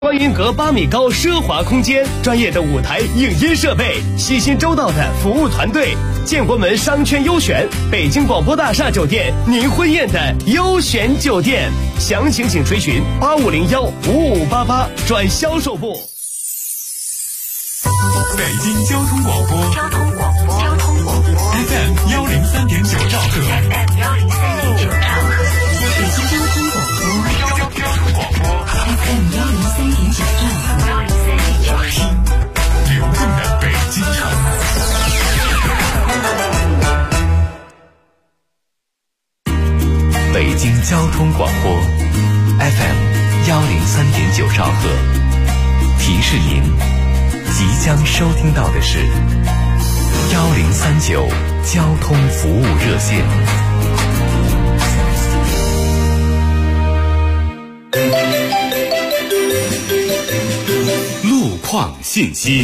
观云阁8米高奢华空间，专业的舞台影音设备，细心周到的服务团队，建国门商圈优选，北京广播大厦酒店，您婚宴的优选酒店。详情请垂询85015588转销售部。 北京交通广播FM 103.9兆赫， 北京交通广播 FM 103.9兆赫， 听流动的北京城。 北京交通广播 FM 103.9兆赫，提示您即将收听到的是1039交通服务热线。 路况信息。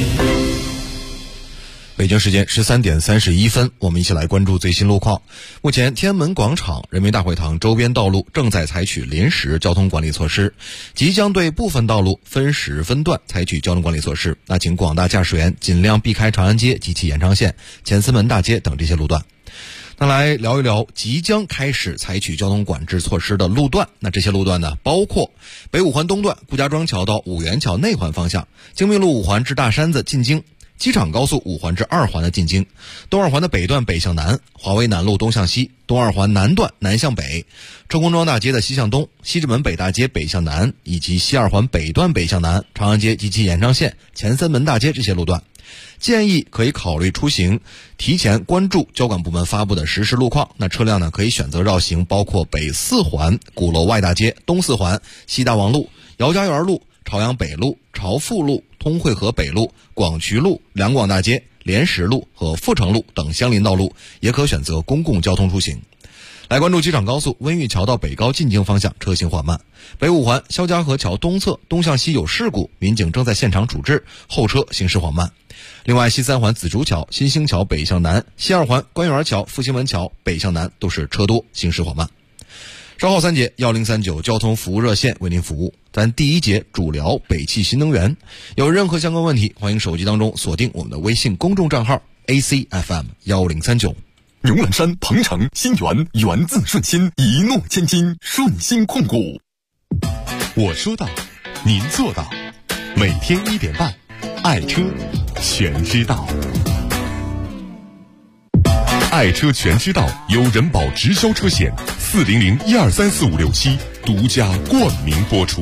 北京时间13点31分，我们一起来关注最新路况。目前天安门广场、人民大会堂周边道路正在采取临时交通管理措施，即将对部分道路分时分段采取交通管理措施。那请广大驾驶员尽量避开长安街及其延长线、前四门大街等这些路段。那来聊一聊即将开始采取交通管制措施的路段。那这些路段呢，包括北五环东段顾家庄桥到五元桥内环方向，京密路五环至大山子进京，机场高速五环至二环的进京，东二环的北段北向南，华为南路东向西，东二环南段南向北，周公庄大街的西向东，西直门北大街北向南，以及西二环北段北向南，长安街及其延长线、前三门大街这些路段。建议可以考虑出行提前关注交管部门发布的实时路况。那车辆呢，可以选择绕行包括北四环、鼓楼外大街、东四环、西大王路、姚家园路、朝阳北路、朝富路、通惠河北路、广渠路、两广大街、莲石路和阜成路等相邻道路，也可选择公共交通出行。来关注机场高速温榆桥到北高进京方向车行缓慢，北五环肖家河桥东侧东向西有事故，民警正在现场处置，后车行驶缓慢。另外，西三环紫竹桥、新兴桥北向南，西二环官园桥、复兴门桥北向南都是车多，行驶缓慢。稍后3节1039交通服务热线为您服务。咱第一节主聊北汽新能源，有任何相关问题，欢迎手机当中锁定我们的微信公众账号 ACFM 1039。 牛栏山、鹏程、新源，源自顺心，一诺千金，顺心控股。我说到，您做到。每天1点半，爱车全知道。爱车全知道由人保直销车险400123456独家冠名播出。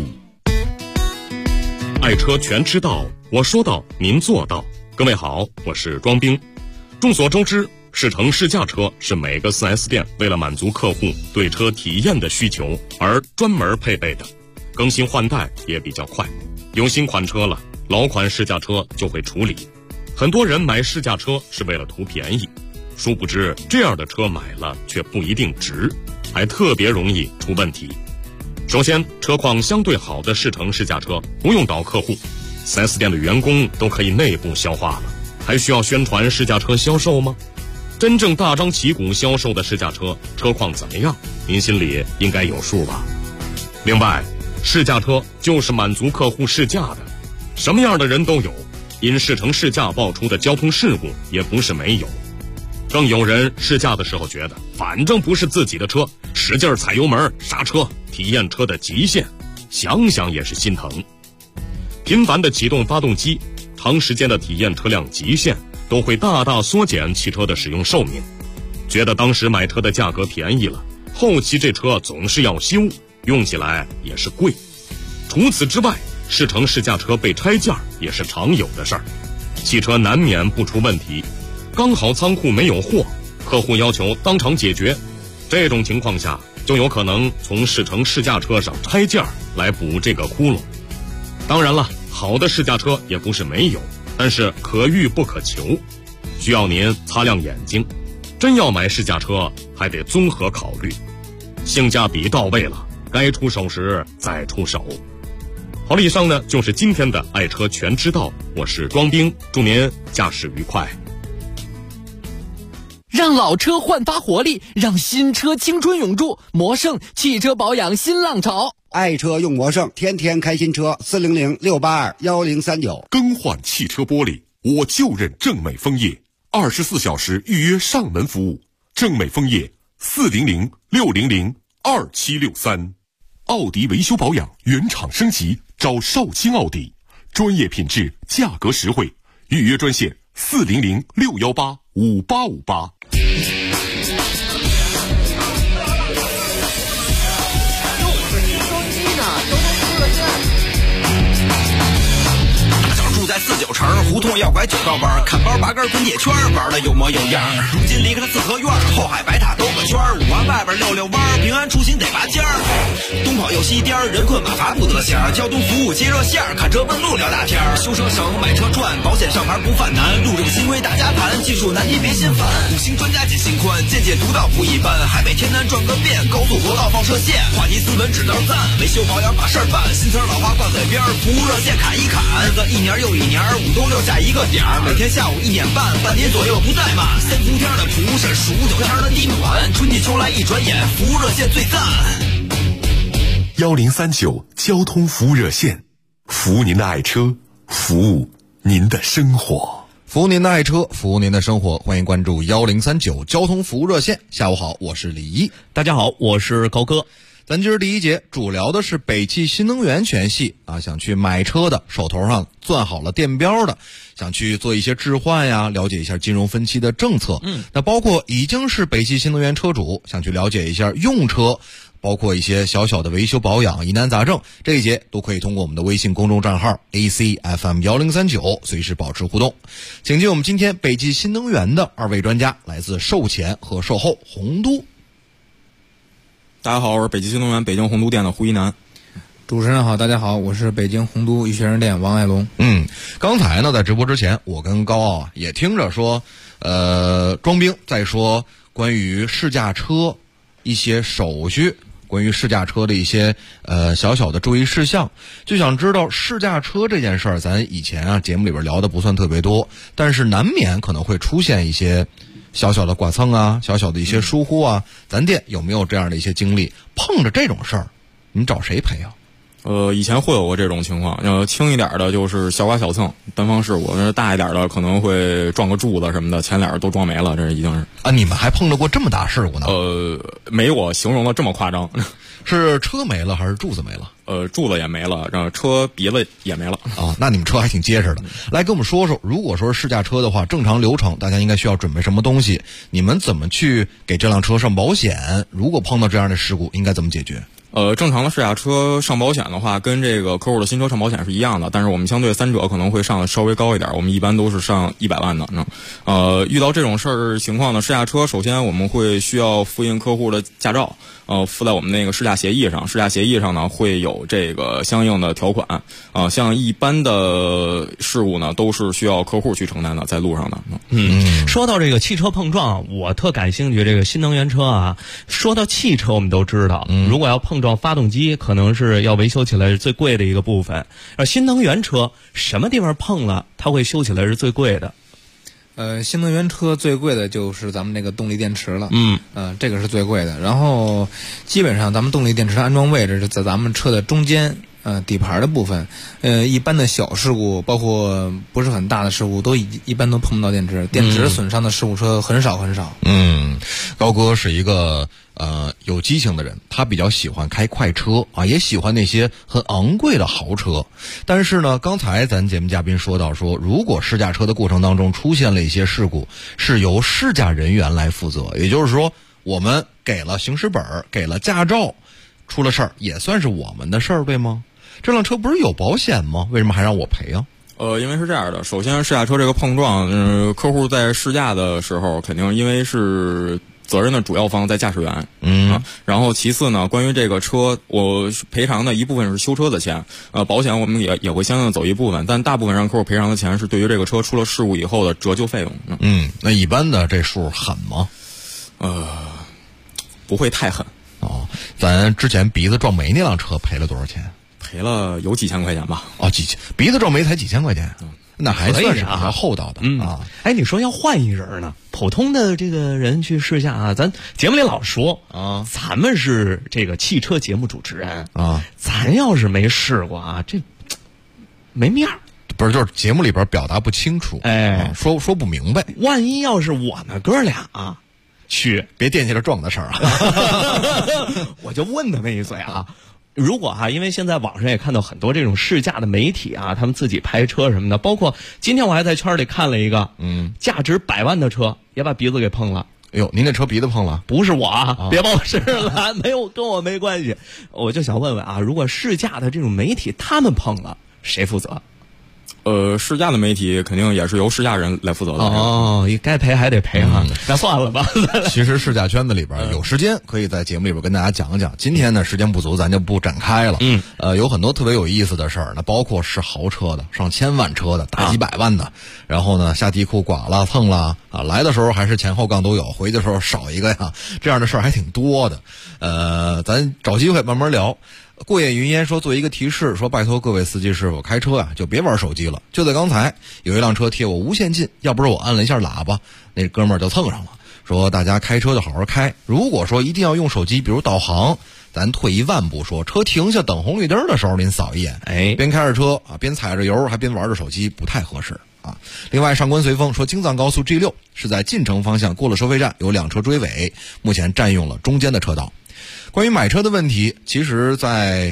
爱车全知道，我说到，您做到。各位好，我是庄兵。众所周知，试乘试驾车是每个 4S 店为了满足客户对车体验的需求而专门配备的，更新换代也比较快。有新款车了，老款试驾车就会处理。很多人买试驾车是为了图便宜，殊不知这样的车买了却不一定值，还特别容易出问题。首先，车况相对好的试乘试驾车不用导客户， 4S 店的员工都可以内部消化了，还需要宣传试驾车销售吗？真正大张旗鼓销售的试驾车车况怎么样，您心里应该有数吧。另外，试驾车就是满足客户试驾的，什么样的人都有，因试乘试驾爆出的交通事故也不是没有。更有人试驾的时候觉得反正不是自己的车，使劲踩油门刹车，体验车的极限，想想也是心疼。频繁的启动发动机，长时间的体验车辆极限，都会大大缩减汽车的使用寿命。觉得当时买车的价格便宜了，后期这车总是要修，用起来也是贵。除此之外，试乘试驾车被拆件也是常有的事儿，汽车难免不出问题，刚好仓库没有货，客户要求当场解决，这种情况下就有可能从试乘试驾车上拆件来补这个窟窿。当然了，好的试驾车也不是没有，但是可遇不可求，需要您擦亮眼睛。真要买试驾车，还得综合考虑，性价比到位了，该出手时再出手。好了，以上呢就是今天的爱车全知道，我是庄兵，祝您驾驶愉快。 让让老车焕发活力，让新车青春永驻。魔胜汽车保养新浪潮， 爱车用魔胜，天天开新车。400-682-1039。 更换汽车玻璃，我就认正美枫叶，24小时预约上门服务。正美枫叶400-600-2763。奥迪维修保养原厂升级，找少卿奥迪，专业品质，价格实惠。预约专线400-618-5858。 住在49城胡同要拐9道弯，看包拔根滚铁圈，玩的有模有样。如今离开了四合院，后海白塔兜个圈，5环外边溜弯，平安出行得拔尖儿。东跑右西颠，人困马乏不得闲。交通服务接热线，看车问路聊大天。修车省，买车赚，保险上牌不犯难。路上新规大家谈，技术难题别心烦。5星专家解心宽，见解独到不一般。海北天南转个遍，高速国道放射线。话题斯文只道赞，维修保养把事儿办。新词老话挂嘴边，服务热线砍一砍。日子一年又一年，5都6下一个点儿。每天下午1点半，半年左右不怠慢。3伏天的蒲是数9天的地暖，春季秋来一转眼，服务热线最赞。 1039交通服务热线，服务您的爱车，服务您的生活。 服务您的爱车，服务您的生活，欢迎关注1039交通服务热线。下午好，我是李一。 大家好，我是高哥。 咱今儿第一节主聊的是北汽新能源全系啊，想去买车的，手头上攥好了电标的，想去做一些置换呀，了解一下金融分期的政策。那包括已经是北汽新能源车主，想去了解一下用车，包括一些小小的维修保养疑难杂症，这一节都可以通过我们的微信公众账号 ACFM1039 随时保持互动。请进我们今天北汽新能源的2位专家，来自售前和售后洪都。 大家好，我是北汽新能源北京洪都店的胡一楠。 主持人好，大家好，我是北京洪都易学人店王爱龙。 刚才呢，在直播之前，我跟高傲啊也听着说，庄兵在说关于试驾车一些手续，关于试驾车的一些小小的注意事项，就想知道试驾车这件事儿，咱以前啊节目里边聊的不算特别多，但是难免可能会出现一些小小的剐蹭啊，小小的一些疏忽啊，咱店有没有这样的一些经历？碰着这种事儿，你找谁赔啊？ 以前会有过这种情况，轻一点的就是小剐小蹭，单方事故；大一点的可能会撞个柱子什么的，前脸都撞没了，这已经是啊。你们还碰着过这么大事故呢？ 没我形容的这么夸张。 是车没了还是柱子没了？ 柱子也没了，然后车鼻子也没了啊。那你们车还挺结实的。来跟我们说说，如果说是试驾车的话，正常流程大家应该需要准备什么东西？你们怎么去给这辆车上保险？如果碰到这样的事故，应该怎么解决？ 正常的试驾车上保险的话，跟这个客户的新车上保险是一样的，但是我们相对3者可能会上的稍微高一点，我们一般都是上100万的。遇到这种事儿情况呢，试驾车首先我们会需要复印客户的驾照，附在我们那个试驾协议上。试驾协议上呢会有这个相应的条款，像一般的事故呢都是需要客户去承担的，在路上的。 说到这个汽车碰撞，我特感兴趣。这个新能源车啊，说到汽车我们都知道，如果要碰撞发动机，可能是要维修起来是最贵的一个部分。而新能源车什么地方碰了，它会修起来是最贵的？ 新能源车最贵的就是咱们那个动力电池了。这个是最贵的。然后基本上咱们动力电池的安装位置是在咱们车的中间。底盘的部分，一般的小事故，包括不是很大的事故，一般都碰不到电池。电池损伤的事故车很少很少。 高哥是一个有激情的人，他比较喜欢开快车啊，也喜欢那些很昂贵的豪车。但是呢，刚才咱节目嘉宾说到说，如果试驾车的过程当中出现了一些事故，是由试驾人员来负责，也就是说，我们给了行驶本，给了驾照，出了事儿也算是我们的事儿，对吗？这辆车不是有保险吗？为什么还让我赔啊？ 因为是这样的，首先试驾车这个碰撞，客户在试驾的时候，肯定因为是责任的主要方在驾驶员，然后其次呢，关于这个车，我赔偿的一部分是修车的钱，保险我们也会相应的走一部分，但大部分让客户赔偿的钱是对于这个车出了事故以后的折旧费用。 那一般的这数狠吗？ 不会太狠。 咱之前鼻子撞没那辆车赔了多少钱？ 赔了有几千块钱吧。 几千，鼻子撞没才几千块钱。 那还算是比较厚道的啊。 哎，你说要换一人呢？普通的这个人去试驾啊，咱节目里老说啊，咱们是这个汽车节目主持人啊，咱要是没试过啊，这没面儿。 不是，就是节目里边表达不清楚，哎，说不明白。 万一要是我们哥俩啊去， 别惦记着撞的事儿啊， 我就问他们一嘴啊。如果因为现在网上也看到很多这种试驾的媒体啊，他们自己拍车什么的，包括今天我还在圈里看了一个，价值100万的车也把鼻子给碰了。 哎呦，您那车鼻子碰了？ 不是我啊，别把我事了，没有跟我没关系。我就想问问啊，如果试驾的这种媒体他们碰了，谁负责？ 试驾的媒体肯定也是由试驾人来负责的。 哦，该赔还得赔哈，那算了吧。 其实试驾圈子里边有时间可以在节目里边跟大家讲讲。今天呢时间不足，咱就不展开了。有很多特别有意思的事儿呢，包括是豪车的、上千万车的、大几百万的，然后呢下地库剐了、蹭了啊，来的时候还是前后杠都有，回的时候少一个呀，这样的事儿还挺多的。咱找机会慢慢聊。过眼云烟说做一个提示，说拜托各位司机师傅开车啊就别玩手机了。就在刚才有一辆车贴我无限近，要不是我按了一下喇叭，那哥们儿就蹭上了，说大家开车就好好开，如果说一定要用手机比如导航，咱退一万步说，车停下等红绿灯的时候您扫一眼，边开着车啊边踩着油还边玩着手机不太合适啊。另外上官随风说京藏高速 G6 是在进城方向过了收费站有2车追尾，目前占用了中间的车道。关于买车的问题，其实在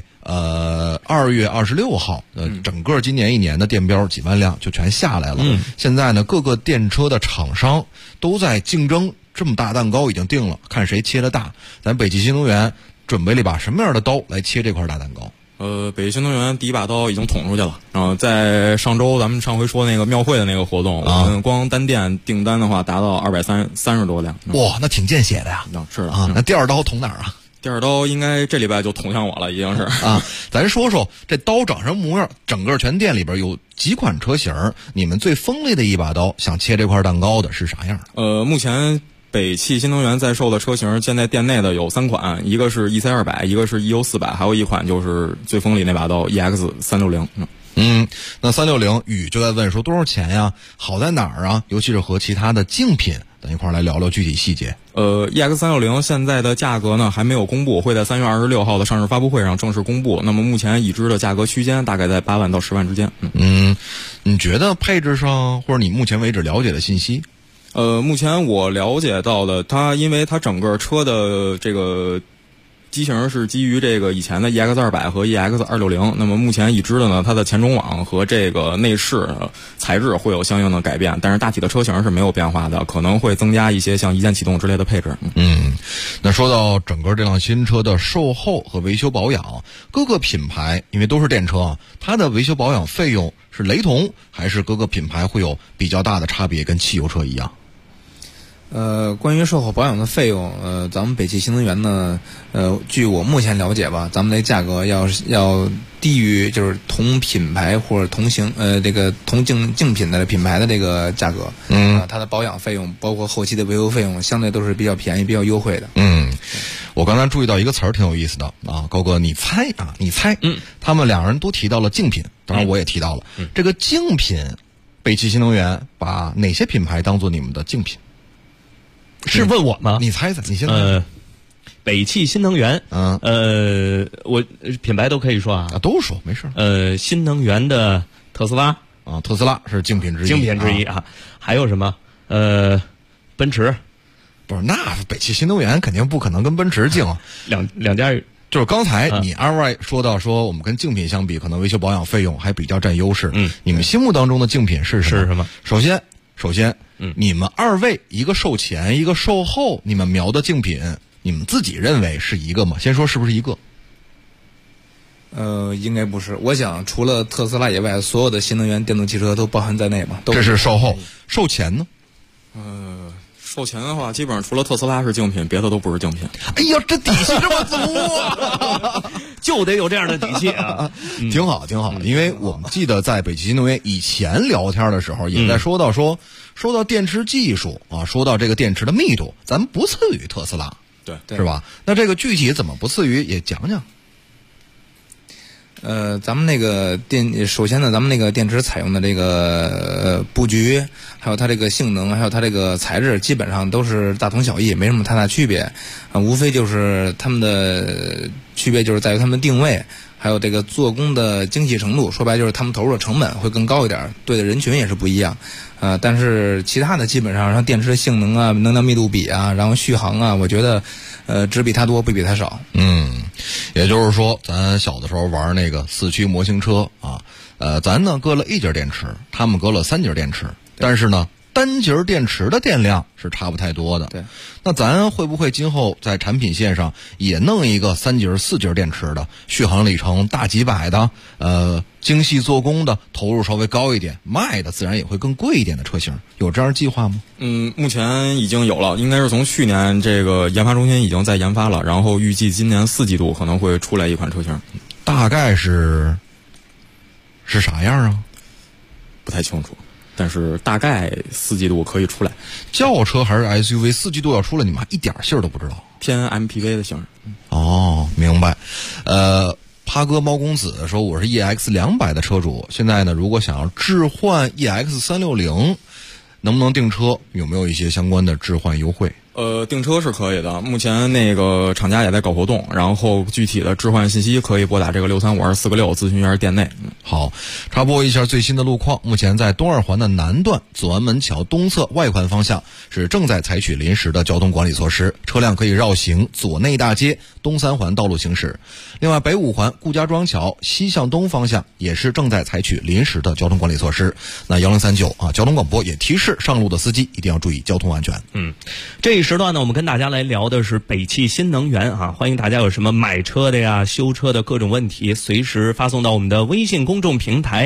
2月26号整个今年1年的电标几万辆就全下来了。现在呢各个电车的厂商都在竞争，这么大蛋糕已经定了，看谁切的大。咱北汽新能源准备了一把什么样的刀来切这块大蛋糕？ 北汽新能源第一把刀已经捅出去了。然后在上周咱们上回说那个庙会的那个活动，我们光单店订单的话达到230多辆。 哇，那挺见血的呀。 是的啊，那第二刀捅哪儿啊？ 第二刀应该这礼拜就捅向我了，已经是啊。咱说说这刀长什么模样，整个全店里边有几款车型，你们最锋利的一把刀想切这块蛋糕的是啥样的？ 目前北汽新能源在售的车型，现在店内的有3款，一个是 EC200， 一个是 EU400， 还有一款就是最锋利那把刀 EX360。 那360宇就在问说多少钱呀？好在哪儿啊？尤其是和其他的竞品，咱一块来聊聊具体细节。 EX360现在的价格呢还没有公布，会在3月26号的上市发布会上正式公布。那么目前已知的价格区间大概在8万到10万之间。 你觉得配置上或者你目前为止了解的信息？ 目前我了解到的，因为它整个车的这个机型是基于这个以前的 EX200 和 EX260， 那么目前已知的呢，它的前中网和这个内饰材质会有相应的改变，但是大体的车型是没有变化的，可能会增加一些像一键启动之类的配置。 那说到整个这辆新车的售后和维修保养，各个品牌因为都是电车，它的维修保养费用是雷同，还是各个品牌会有比较大的差别，跟汽油车一样？ 关于售后保养的费用，咱们北汽新能源呢，据我目前了解吧，咱们的价格要低于就是同品牌或者同型这个同竞品的品牌的这个价格。它的保养费用包括后期的维修费用相对都是比较便宜、比较优惠的。 我刚才注意到一个词儿挺有意思的啊，高哥，你猜，他们两人都提到了竞品，当然我也提到了这个竞品，北汽新能源把哪些品牌当做你们的竞品？ 是问我吗？ 你猜猜，你先猜。 北汽新能源，我品牌都可以说啊， 都说没事。 新能源的特斯拉啊，特斯拉是竞品之一， 啊。还有什么？奔驰， 不是，那北汽新能源肯定不可能跟奔驰竞， 两家。 就是刚才你二位说到说我们跟竞品相比，可能维修保养费用还比较占优势。你们心目当中的竞品是什么？ 是什么？ 首先，你们二位一个售前一个售后，你们瞄的竞品，你们自己认为是一个吗？先说是不是一个？ 应该不是。我想除了特斯拉以外，所有的新能源电动汽车都包含在内嘛。 这是售后，售前呢？ 售前的话，基本上除了特斯拉是竞品，别的都不是竞品。 哎呀，这底气这么足啊！ 就得有这样的底气啊！ 挺好，挺好。因为我们记得在北汽新能源以前聊天的时候，也在说到电池技术啊，说到这个电池的密度，咱们不次于特斯拉， 对， 是吧？那这个具体怎么不次于，也讲讲。 咱们那个首先呢，咱们那个电池采用的这个布局，还有它这个性能，还有它这个材质，基本上都是大同小异，没什么太大区别。无非就是它们的区别就是在于它们定位，还有这个做工的精细程度。说白就是他们投入的成本会更高一点，对的人群也是不一样。但是其他的基本上像电池的性能啊、能量密度比啊，然后续航啊，我觉得只比它多不比它少。 也就是说，咱小的时候玩那个4驱模型车啊，咱呢搁了1节电池，他们搁了3节电池，但是呢，单节电池的电量是差不太多的。 对， 那咱会不会今后在产品线上也弄一个3节、4节电池的，续航里程大几百的，精细做工的，投入稍微高一点，卖的自然也会更贵一点的车型，有这样的计划吗？ 目前已经有了，应该是从去年这个研发中心已经在研发了，然后预计今年4季度可能会出来一款车型。 大概是啥样啊？ 不太清楚，但是大概4季度可以出来。 轿车还是 SUV，4季度要出来，你们还一点信儿都不知道？ 偏 MPV 的型。 哦，明白。趴哥猫公子说我是 EX200 的车主，现在呢，如果想要置换 EX360，能不能订车？有没有一些相关的置换优惠？ 订车是可以的，目前那个厂家也在搞活动，然后具体的置换信息可以拨打这个6352446咨询员店内。 好，插播一下最新的路况。目前在东二环的南段左安门桥东侧外环方向是正在采取临时的交通管理措施，车辆可以绕行左内大街、东三环道路行驶。另外，北五环顾家庄桥西向东方向也是正在采取临时的交通管理措施。那1039啊，交通广播也提示上路的司机一定要注意交通安全。 这一时段呢，我们跟大家来聊的是北汽新能源啊，欢迎大家有什么买车的呀、修车的各种问题，随时发送到我们的微信公众平台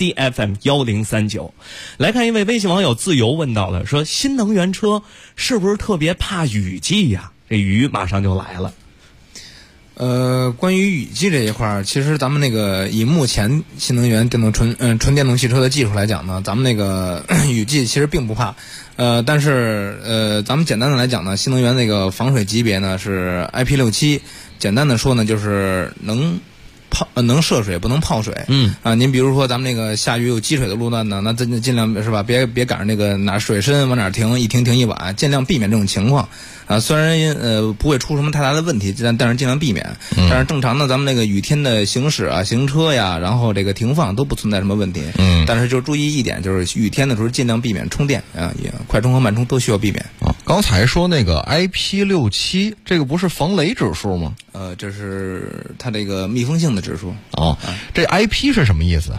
ACFM1039。来看一位微信网友自由问到了，说新能源车是不是特别怕雨季呀？这雨马上就来了。 关于雨季这一块，其实咱们那个以目前新能源电动纯电动汽车的技术来讲呢，咱们那个雨季其实并不怕。但是咱们简单的来讲呢，新能源那个防水级别呢是 IP67，简单的说呢就是能涉水不能泡水。您比如说咱们那个下雨有积水的路段呢，那咱尽量是吧，别赶上那个哪水深往哪停，一停一晚，尽量避免这种情况。虽然不会出什么太大的问题，但是尽量避免。但是正常的咱们那个雨天的行驶啊、行车呀，然后这个停放都不存在什么问题。但是就注意一点，就是雨天的时候尽量避免充电啊，快充和慢充都需要避免。 刚才说那个 IP67，这个不是防雷指数吗？ 这是它这个密封性的指数。 这 IP 是什么意思？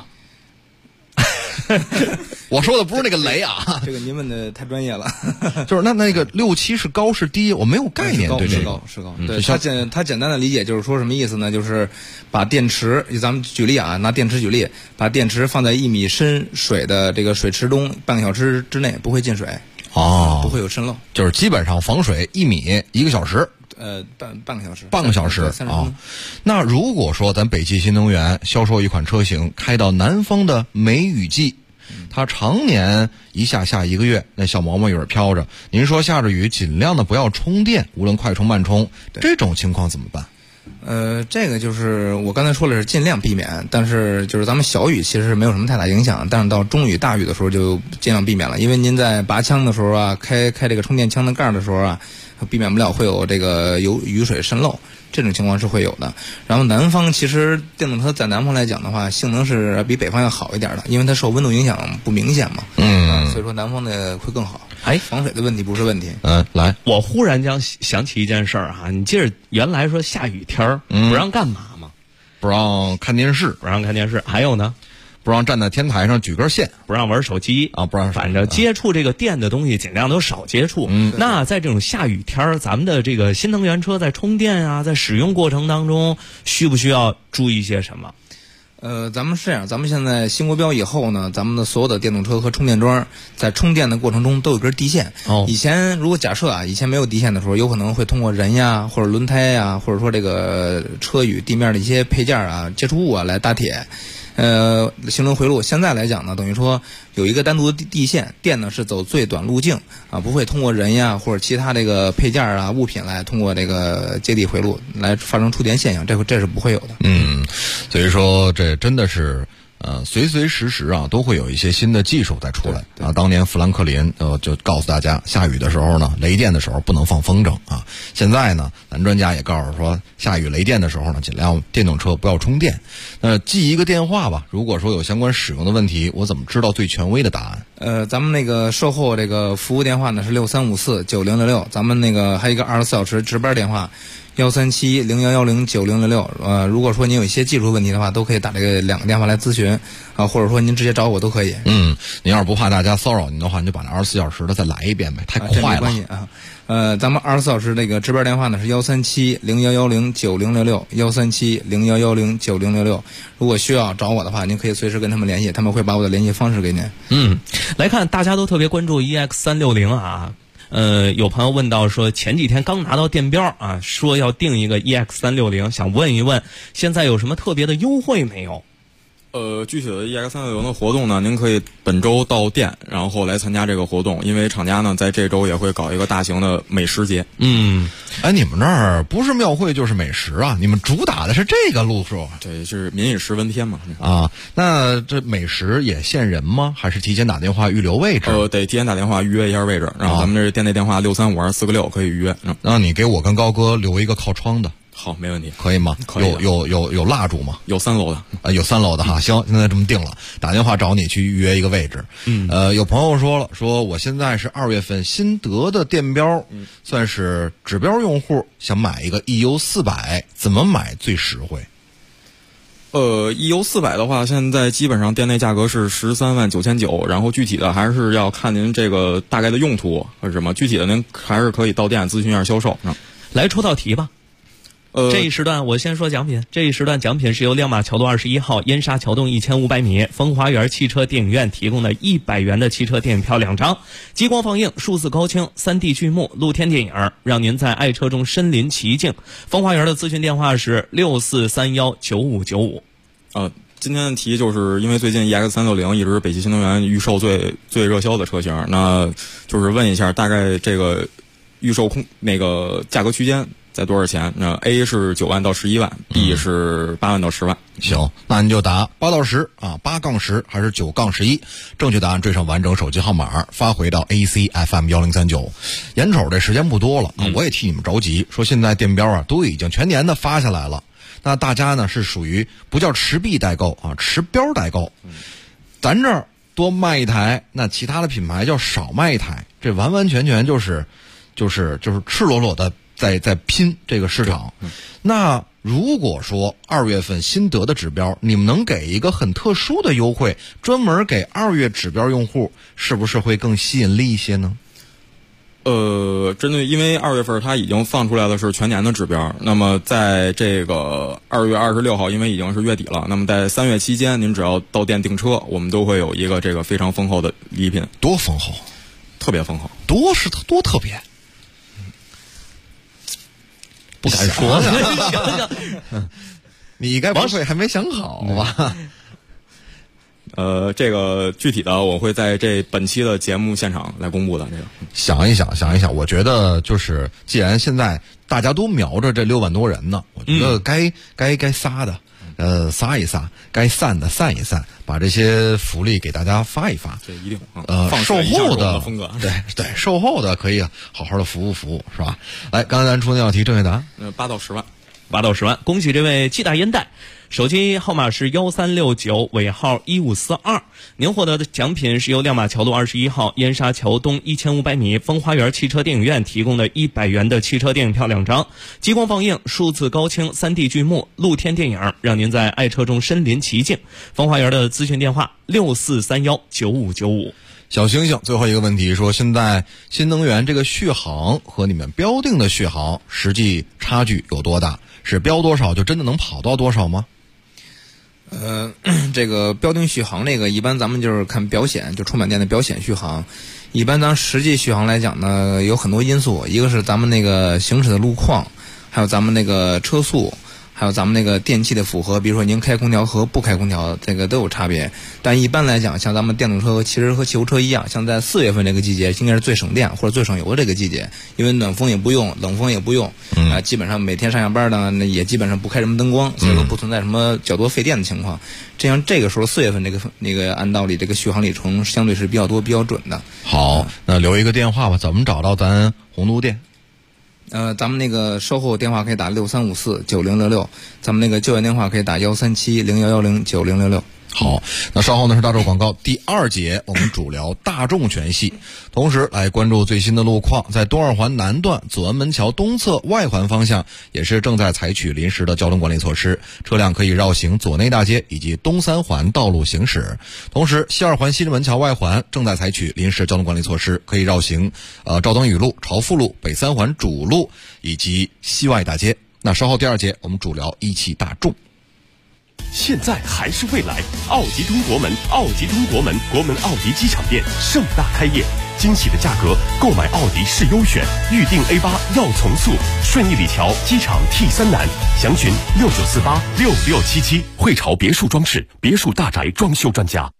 我说的不是那个雷啊， 这个您问的太专业了。 就是那个67是高是低，我没有概念。对， 是高。对，它简单的理解就是说什么意思呢？就是把电池，咱们举例啊，拿电池举例，把电池放在1米深水的这个水池中，半个小时之内不会进水。不会有渗漏， 就是基本上防水1米1个小时。 半个小时， 半个小时啊。那如果说咱北汽新能源销售一款车型，开到南方的梅雨季，它常年一下1个月，那小毛毛雨飘着，您说下着雨尽量的不要充电，无论快充慢充，这种情况怎么办？ 这个就是我刚才说的是尽量避免，但是就是咱们小雨其实是没有什么太大影响，但是到中雨大雨的时候就尽量避免了，因为您在拔枪的时候啊，开这个充电枪的盖的时候啊，避免不了会有这个雨水渗漏，这种情况是会有的。然后南方其实电动车在南方来讲的话，性能是比北方要好一点的，因为它受温度影响不明显嘛。所以说南方的会更好。防水的问题不是问题。 来， 我忽然间想起一件事儿啊，你记着原来说下雨天不让干嘛吗？ 不让看电视， 还有呢？ 不让站在天台上举根线， 不让玩手机啊，不让， 反正接触这个电的东西尽量都少接触。那在这种下雨天，咱们的这个新能源车在充电啊，在使用过程当中，需不需要注意些什么？ 咱们是这样，咱们现在新国标以后呢，咱们的所有的电动车和充电桩在充电的过程中都有根地线。以前如果假设啊，以前没有地线的时候，有可能会通过人呀，或者轮胎呀，或者说这个车与地面的一些配件啊、接触物啊来搭铁。 行车回路。现在来讲呢，等于说有一个单独的地线，电呢是走最短路径啊，不会通过人呀或者其他这个配件啊物品来通过这个接地回路来发生触电现象，这是不会有的。 所以说这真的是。随时啊都会有一些新的技术再出来啊。当年富兰克林就告诉大家，下雨的时候呢，雷电的时候不能放风筝啊。现在呢，咱专家也告诉说，下雨雷电的时候呢，尽量电动车不要充电。记一个电话吧，如果说有相关使用的问题，我怎么知道最权威的答案？ 咱们那个售后这个服务电话呢是63549066，咱们那个还有一个24小时值班电话。13701109066，如果说您有一些技术问题的话，都可以打这个2个电话来咨询啊，或者说您直接找我都可以。 您要是不怕大家骚扰您的话，你就把那24小时的再来一遍呗，太快了。 没关系啊。咱们24小时这个值班电话呢是13701109066，13701109066。如果需要找我的话，您可以随时跟他们联系，他们会把我的联系方式给您。 来看大家都特别关注 EX360啊。有朋友问到说，前几天刚拿到电标啊，说要订一个 EX360，想问一问，现在有什么特别的优惠没有？ 具体的 EX360的活动呢，您可以本周到店，然后来参加这个活动，因为厂家呢在这周也会搞一个大型的美食节。 你们这儿不是庙会就是美食啊，你们主打的是这个路数。 对，是民以食为天嘛。 那这美食也限人吗？还是提前打电话预留位置？ 得提前打电话预约一下位置，然后咱们这店内电话6352446可以预约。 那你给我跟高哥留一个靠窗的。 好，没问题， 可以吗？ 可以。 有蜡烛吗？ 有3楼的有3楼的哈。行，现在这么定了，打电话找你去预约一个位置。有朋友说我现在是2月份新得的电标，算是指标用户，想买一个 EU400，怎么买最实惠 ？EU400的话，现在基本上店内价格是139900，然后具体的还是要看您这个大概的用途或者什么，具体的您还是可以到店咨询一下销售。 来出道题吧。这一时段我先说奖品。这一时段奖品是由亮马桥路21号燕莎桥洞1500米风华园汽车电影院提供的100元的汽车电影票2张，激光放映、数字高清、3D 剧目、露天电影，让您在爱车中身临其境。风华园的咨询电话是64319595。 今天的题就是因为最近 EX360一直北汽新能源预售最热销的车型，那就是问一下大概这个预售那个价格区间在多少钱？那 A 是9万到11万，B 是8万到10万。 行，那你就答8到10啊，8-10还是9-11？正确答案缀上完整手机号码，发回到 ACFM1039。眼瞅这时间不多了啊，我也替你们着急，说现在电标啊都已经全年的发下来了，那大家呢是属于不叫持币代购啊，持标代购。咱这儿多卖一台，那其他的品牌叫少卖一台，这完完全全就是赤裸裸的在拼这个市场。那如果说2月份新得的指标，你们能给一个很特殊的优惠，专门给2月指标用户，是不是会更吸引力一些呢？ 针对因为2月份它已经放出来的是全年的指标，那么在这个2月26号，因为已经是月底了，那么在3月期间，您只要到店订车，我们都会有一个这个非常丰厚的礼品。 多丰厚？ 特别丰厚。 多特别？不敢说呢。你该不会还没想好吧？ 这个具体的我会在本期的节目现场来公布的。这个想一想，我觉得就是既然现在大家都瞄着这6万多人呢，我觉得该撒的撒一撒，该散的散一散，把这些福利给大家发一发。 这一定售后的风格， 对，售后的可以好好的服务，是吧？来，刚才咱出那道题正确答案 ，8到10万 ，8到10万，恭喜这位季大烟袋。手机号码是1369尾号1542，您获得的奖品是由亮马桥路21号燕莎桥东1500米风花园汽车电影院提供的100元的汽车电影票2张，激光放映、数字高清、3D 剧目、露天电影，让您在爱车中身临其境。风花园的咨询电话64319595。 小星星最后一个问题说，现在新能源这个续航和你们标定的续航实际差距有多大？是标多少就真的能跑到多少吗？ 这个标定续航这个一般咱们就是看表显，就充满电的表显续航。一般咱实际续航来讲呢，有很多因素，一个是咱们那个行驶的路况，还有咱们那个车速，还还有咱们那个电器的负荷，比如说您开空调和不开空调，这个都有差别。但一般来讲，像咱们电动车其实和汽油车一样，像在4月份这个季节，应该是最省电或者最省油的这个季节，因为暖风也不用，冷风也不用，基本上每天上下班呢，那也基本上不开什么灯光，所以说不存在什么较多费电的情况。这样这个时候4月份那个按道理这个续航里程相对是比较多、比较准的。 好，那留一个电话吧，怎么找到咱鸿都店？ 咱们那个售后电话可以打63549066，咱们那个救援电话可以打13701109066。 好，那稍后呢是大众广告第2节，我们主聊大众全系，同时来关注最新的路况。在东二环南段左安门桥东侧外环方向，也是正在采取临时的交通管理措施，车辆可以绕行左内大街以及东3环道路行驶。同时，西2环西直门桥外环正在采取临时交通管理措施，可以绕行赵登禹路、朝富路、北3环主路以及西外大街。那稍后第2节，我们主聊一汽大众。 现在还是未来，奥迪中国门国门奥迪机场店盛大开业，惊喜的价格，购买奥迪是优选，预定 A8 要从速，顺义里桥机场 T3南，详询69486677，汇潮别墅装饰，别墅大宅装修专家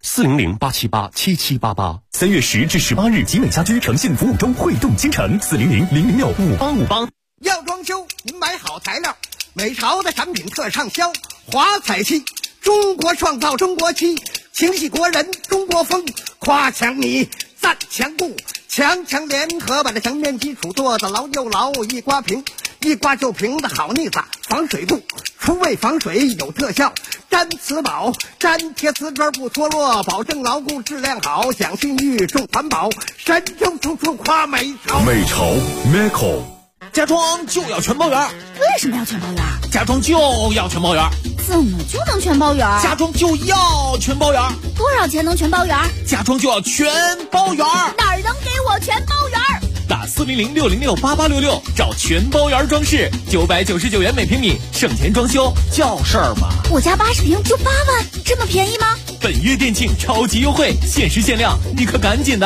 ，400-878-7788。3月10至18日，集美家居诚信服务中，汇动京城，400-006-5858。 要装修，您买好材料，美潮的产品特畅销，华彩漆，中国创造中国漆，情系国人中国风，夸强你赞强固，强强联合把这墙面基础做得牢又牢，一刮平，一刮就平的好腻子，防水布，除味防水有特效，粘瓷宝，粘贴瓷砖不脱落，保证牢固质量好，讲信誉重环保，神州处处夸美潮。 美潮 Meco。 家装就要全包圆。 为什么要全包圆？ 家装就要全包圆。 怎么就能全包圆？ 家装就要全包圆。 多少钱能全包圆？ 家装就要全包圆。 哪儿能给我全包圆？ 打400-606-8866找全包圆装饰，999元每平米，省钱装修叫事儿吗？ 我家80平就8万，这么便宜吗？ 本月店庆超级优惠，限时限量，你可赶紧的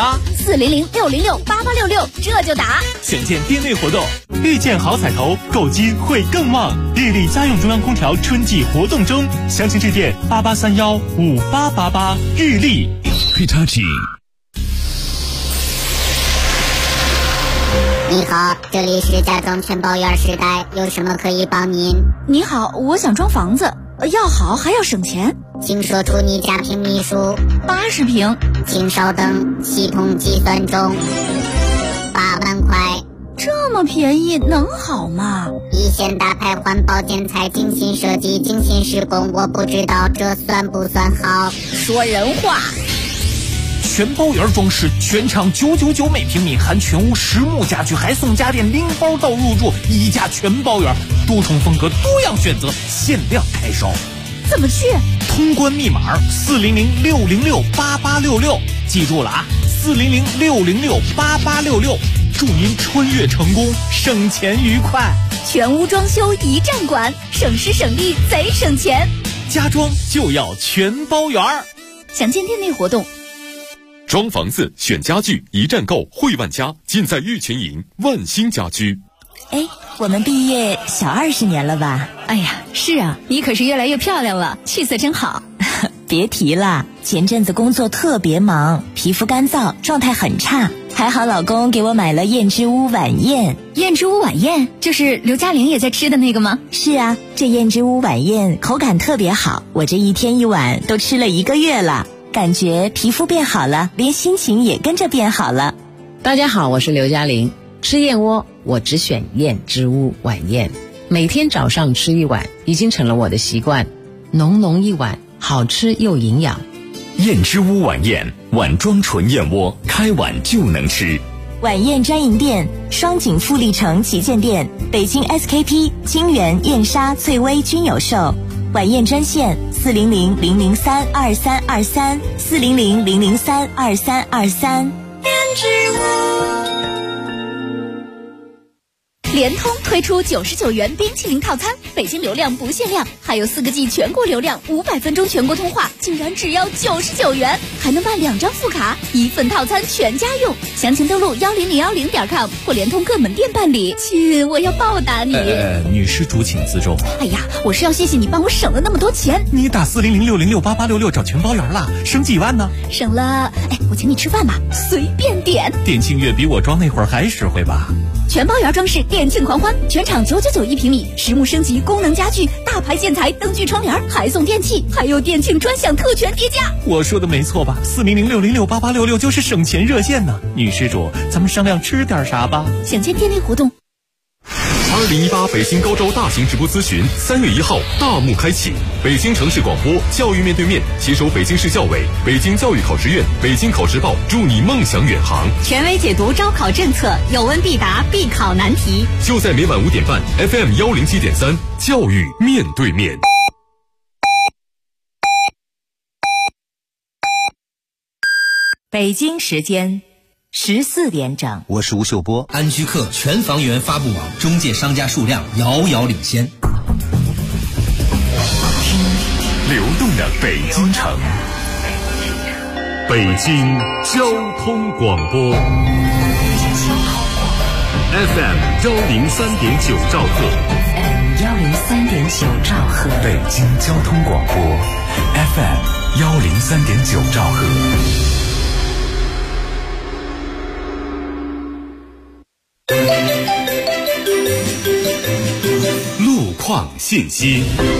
！400-606-8866这就打。 详见店内活动。 遇见好彩头，购机会更旺。日立家用中央空调春季活动中，详情致电88315888。日立 Hitachi。 你好，这里是家装全包圆时代，有什么可以帮您？ 你好，我想装房子，要好还要省钱， 请说出你家平米数。 80平。 请稍等，系统计算中。8万块。 这么便宜能好吗？ 一线大牌环保建材，精心设计，精心施工，我不知道这算不算好。 说人话。 全包圆装饰，全场999每平米，含全屋实木家具，还送家电拎包到入住，一价全包圆，多重风格，多样选择，限量开售。 怎么去？ 通关密码400-606-8866，记住了啊，400-606-8866，祝您穿越成功，省钱愉快。 全屋装修一站管，省时省力贼省钱。 家装就要全包圆。 详见店内活动。 装房子选家具一站购，汇万家，尽在玉泉营万兴家居。 哎，我们毕业小20年了吧？ 哎呀，是啊，你可是越来越漂亮了，气色真好。 别提了，前阵子工作特别忙，皮肤干燥，状态很差。还好老公给我买了燕之屋晚宴。 燕之屋晚宴就是刘嘉玲也在吃的那个吗？ 是啊，这燕之屋晚宴口感特别好，我这一天一碗都吃了1个月了，感觉皮肤变好了，连心情也跟着变好了。 大家好，我是刘嘉玲。吃燕窝我只选燕之屋晚宴，每天早上吃1碗已经成了我的习惯，浓浓一碗，好吃又营养。 燕之屋晚宴，碗装纯燕窝，开碗就能吃。 晚宴专营店：双井富力城旗舰店、北京 SKP、金源、燕莎、翠微均有售。晚宴专线400-003-2323 400-003-2323。 燕之屋。 联通推出99元冰淇淋套餐，北京流量不限量，还有4个 G 全国流量，500分钟全国通话，竟然只要99元，还能办2张副卡，1份套餐全家用。详情登录10010.com 或联通各门店办理。亲，我要报答你。 女施主请自重。 哎呀，我是要谢谢你帮我省了那么多钱。 你打40060688866找全包圆了，省几万呢？ 省了，我请你吃饭吧，随便点。 店庆月比我装那会儿还实惠吧？ 全包圆装饰店庆狂欢，全场999一平米，实木升级功能家具，大牌建材灯具窗帘，还送电器，还有店庆专享特权叠加。 我说的没错吧？40060688866就是省钱热线呢。女施主，咱们商量吃点啥吧？ 想见店内活动。 2018北京高招大型直播咨询3月1号大幕开启，北京城市广播教育面对面携手北京市教委、北京教育考试院、北京考试报，助你梦想远航。 权威解读招考政策，有问必答，必考难题。 就在每晚5点半 FM 107.3，教育面对面。 北京时间14点整， 我是吴秀波。安居客全房源发布网中介商家数量遥遥领先。 听流动的北京城， 北京交通广播 FM 103.9兆赫 103.9兆赫， 北京交通广播 FM 103.9兆赫。 路况信息。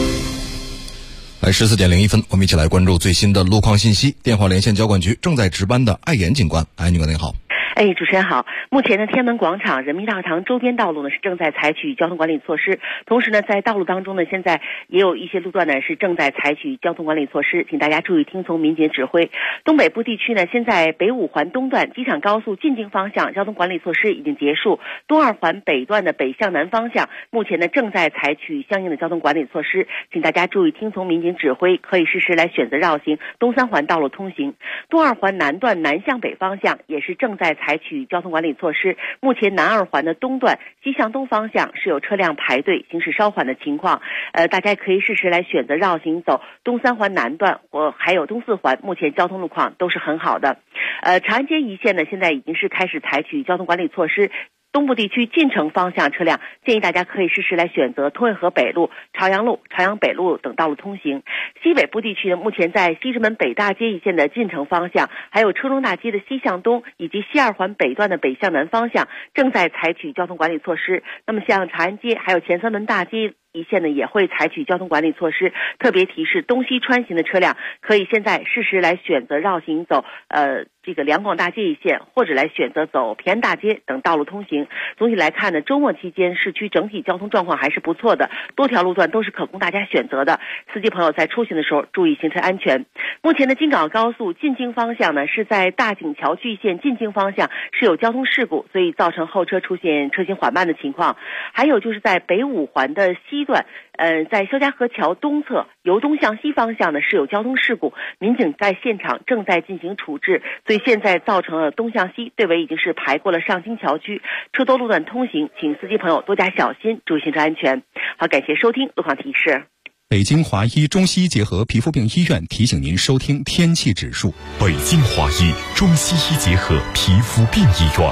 14点01分，我们一起来关注最新的路况信息。电话连线交管局正在值班的艾岩警官。艾警官您好。 主持人好。目前呢，天安门广场、人民大会堂周边道路呢是正在采取交通管理措施，同时呢，在道路当中呢，现在也有一些路段呢是正在采取交通管理措施，请大家注意听从民警指挥。东北部地区呢，现在北五环东段机场高速进京方向交通管理措施已经结束，东二环北段的北向南方向目前呢正在采取相应的交通管理措施，请大家注意听从民警指挥，可以适时来选择绕行东三环道路通行。东二环南段南向北方向也是正在采取交通管理措施，目前南二环的东段西向东方向是有车辆排队行驶稍缓的情况，大家可以适时来选择绕行走东三环南段或还有东四环，目前交通路况都是很好的。长安街一线呢，现在已经是开始采取交通管理措施。东部地区进城方向车辆建议大家可以适时来选择通惠河北路、朝阳路、朝阳北路等道路通行。西北部地区呢，目前在西直门北大街一线的进城方向，还有车中大街的西向东以及西二环北段的北向南方向正在采取交通管理措施。那么像长安街还有前三门大街一线呢，也会采取交通管理措施，特别提示东西穿行的车辆可以现在适时来选择绕行走这个两广大街一线，或者来选择走平安大街等道路通行。总体来看呢，周末期间市区整体交通状况还是不错的，多条路段都是可供大家选择的。司机朋友在出行的时候注意行车安全。目前的京港高速进京方向呢，是在大井桥区线进京方向是有交通事故，所以造成后车出现车行缓慢的情况。还有就是在北五环的西段，在肖家河桥东侧由东向西方向呢是有交通事故，民警在现场正在进行处置，所以现在造成了东向西队尾已经是排过了上京桥区，车多路段通行，请司机朋友多加小心，注意行车安全。好，感谢收听路况提示。 北京华医中西医结合皮肤病医院提醒您收听天气指数。 北京华医中西医结合皮肤病医院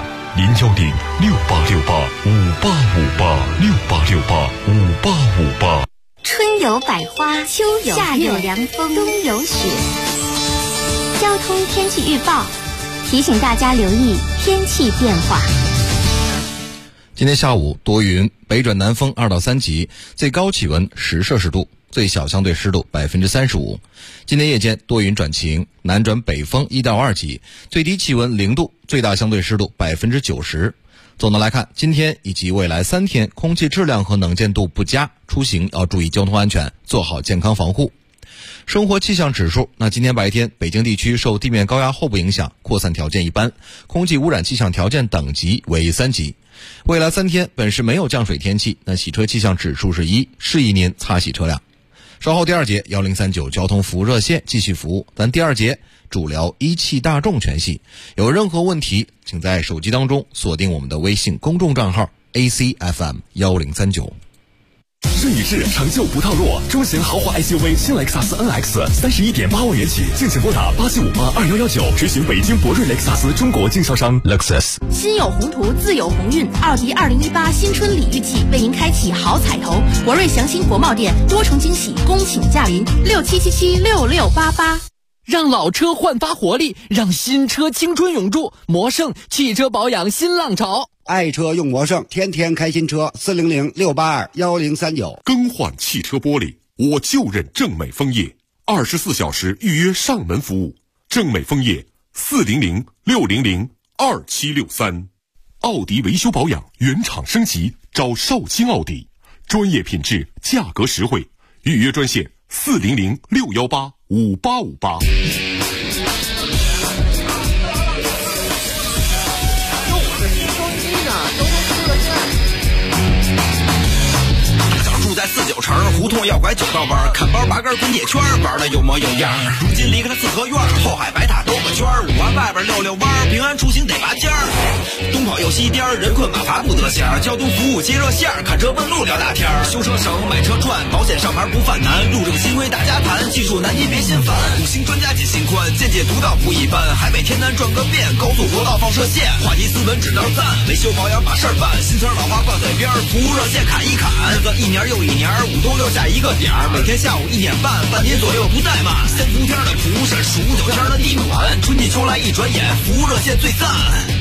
，0106868586868685858。 春有百花，秋有夏有凉风，冬有雪。交通天气预报提醒大家留意天气变化。 今天下午多云，北转南风2到3级，最高气温10摄氏度，最小相对湿度35%。今天夜间多云转晴，南转北风1到2级，最低气温0度，最大相对湿度90%。总的来看，今天以及未来3天空气质量和能见度不佳，出行要注意交通安全，做好健康防护。生活气象指数，那今天白天北京地区受地面高压后部影响，扩散条件一般，空气污染气象条件等级为3级。未来3天本市没有降水天气，那洗车气象指数是1，适宜您擦洗车辆。稍后第2节1039交通服务热线继续服务，咱第2节主聊一汽大众全系。有任何问题，请在手机当中锁定我们的微信公众账号 ，ACFM 1039。 顺宇治成就不套路，中型豪华 SUV 新雷克萨斯 NX 31.8万元起，敬请拨打87582119，执行北京博瑞雷克萨斯中国经销商 Lexus。 心有宏图，自有鸿运。奥迪2018新春礼遇季为您开启好彩头，博瑞祥兴国贸店多重惊喜，恭请驾临67776688。 让老车焕发活力，让新车青春永驻。魔胜汽车保养新浪潮， 爱车用魔胜，天天开新车，400-682-1039。 更换汽车玻璃，我就认正美枫叶，24小时预约上门服务。正美枫叶400-600-2763。奥迪维修保养原厂升级，找少卿奥迪，专业品质，价格实惠。预约专线400-618-5858。 住在49城胡同要拐9道弯，看包拔根滚铁圈，玩的有模有样。如今离开了四合院，后海白塔兜个圈，5环外边溜弯，平安出行得拔尖儿。东跑右西颠，人困马乏不得闲。交通服务接热线，看车问路聊大天。修车省，买车赚，保险上牌不犯难。路政新规大家谈，技术难题别心烦。5星专家解心宽，见解独到不一般。海北天南转个遍，高速国道放射线，话题斯文只当赞。维修保养把事儿办，新车老花挂嘴边，服务热线砍一砍。日子一年又一年，5都留下一个点儿。每天下午1点半，半年左右不怠慢。先伏天的蒲扇，数9天的地暖，春季秋来一转眼，服务热线最赞。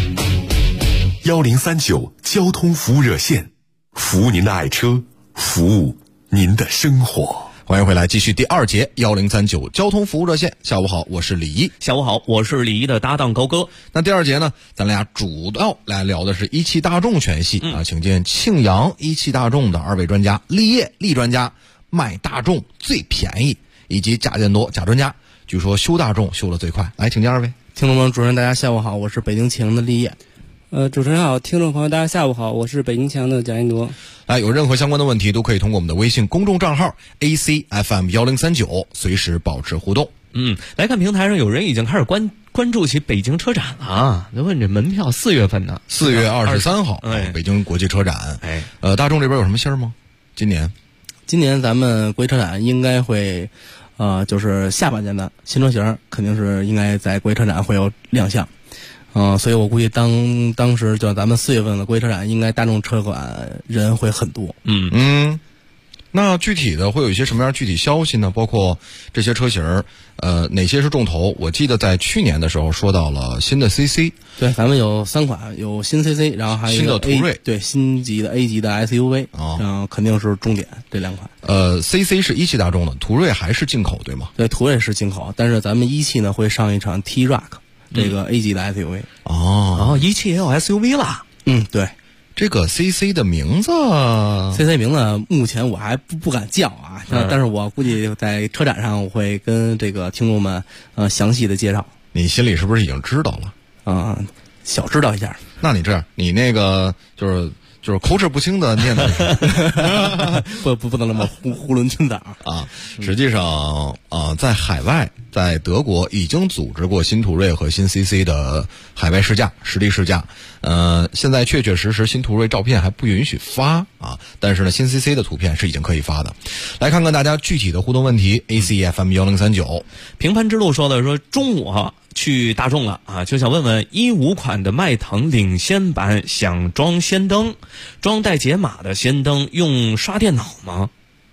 1039交通服务热线，服务您的爱车，服务您的生活。 欢迎回来，继续第二节1039交通服务热线。下午好，我是李一。 下午好，我是李一的搭档高哥。 那第二节呢，咱俩主要来聊的是一汽大众全系啊，请见庆阳一汽大众的2位专家，立业厉专家卖大众最便宜，以及贾建多贾专家，据说修大众修得最快。来，请见2位。 听众朋友，主持人大家下午好，我是北京庆阳的立业。主持人好，听众朋友大家下午好，我是北京庆阳的贾建多。 来，有任何相关的问题都可以通过我们的微信公众账号 ACFM 1039随时保持互动。 来看平台上有人已经开始关注起北京车展了啊！那问这门票4月份呢 ？4月23号，北京国际车展。大众这边有什么信儿吗？今年咱们国际车展应该会，就是下半年的新车型肯定是应该在国际车展会有亮相。所以我估计当时就咱们4月份的国际车展，应该大众车展人会很多。 那具体的会有一些什么样具体消息呢？包括这些车型哪些是重头？我记得在去年的时候说到了新的 CC。 对，咱们有3款，有新 CC， 然后还有新的途锐， 对，新级的 A 级的 SUV， 然后肯定是重点这2款。 CC 是一汽大众的，途锐还是进口对吗？ 对，途锐是进口，但是咱们一汽呢会上一场 T-Roc。这个 A 级的 SUV 一汽也有 SUV 了。 对， 这个 CC 的名字目前我还不敢叫啊，但是我估计在车展上我会跟这个听众们详细的介绍。 你心里是不是已经知道了？小知道一下。 那你这样，你那个就是口齿不清的念的不能那么囫囵吞枣啊！实际上在海外，在德国已经组织过新途锐和新 CC 的海外试驾、实地试驾。现在确确实实新途锐照片还不允许发啊，但是呢，新 CC 的图片是已经可以发的。来看看大家具体的互动问题。ACFM 1039 平凡之路说中午去大众了啊，就想问问15款的迈腾领先版想装氙灯，装带解码的氙灯用刷电脑吗？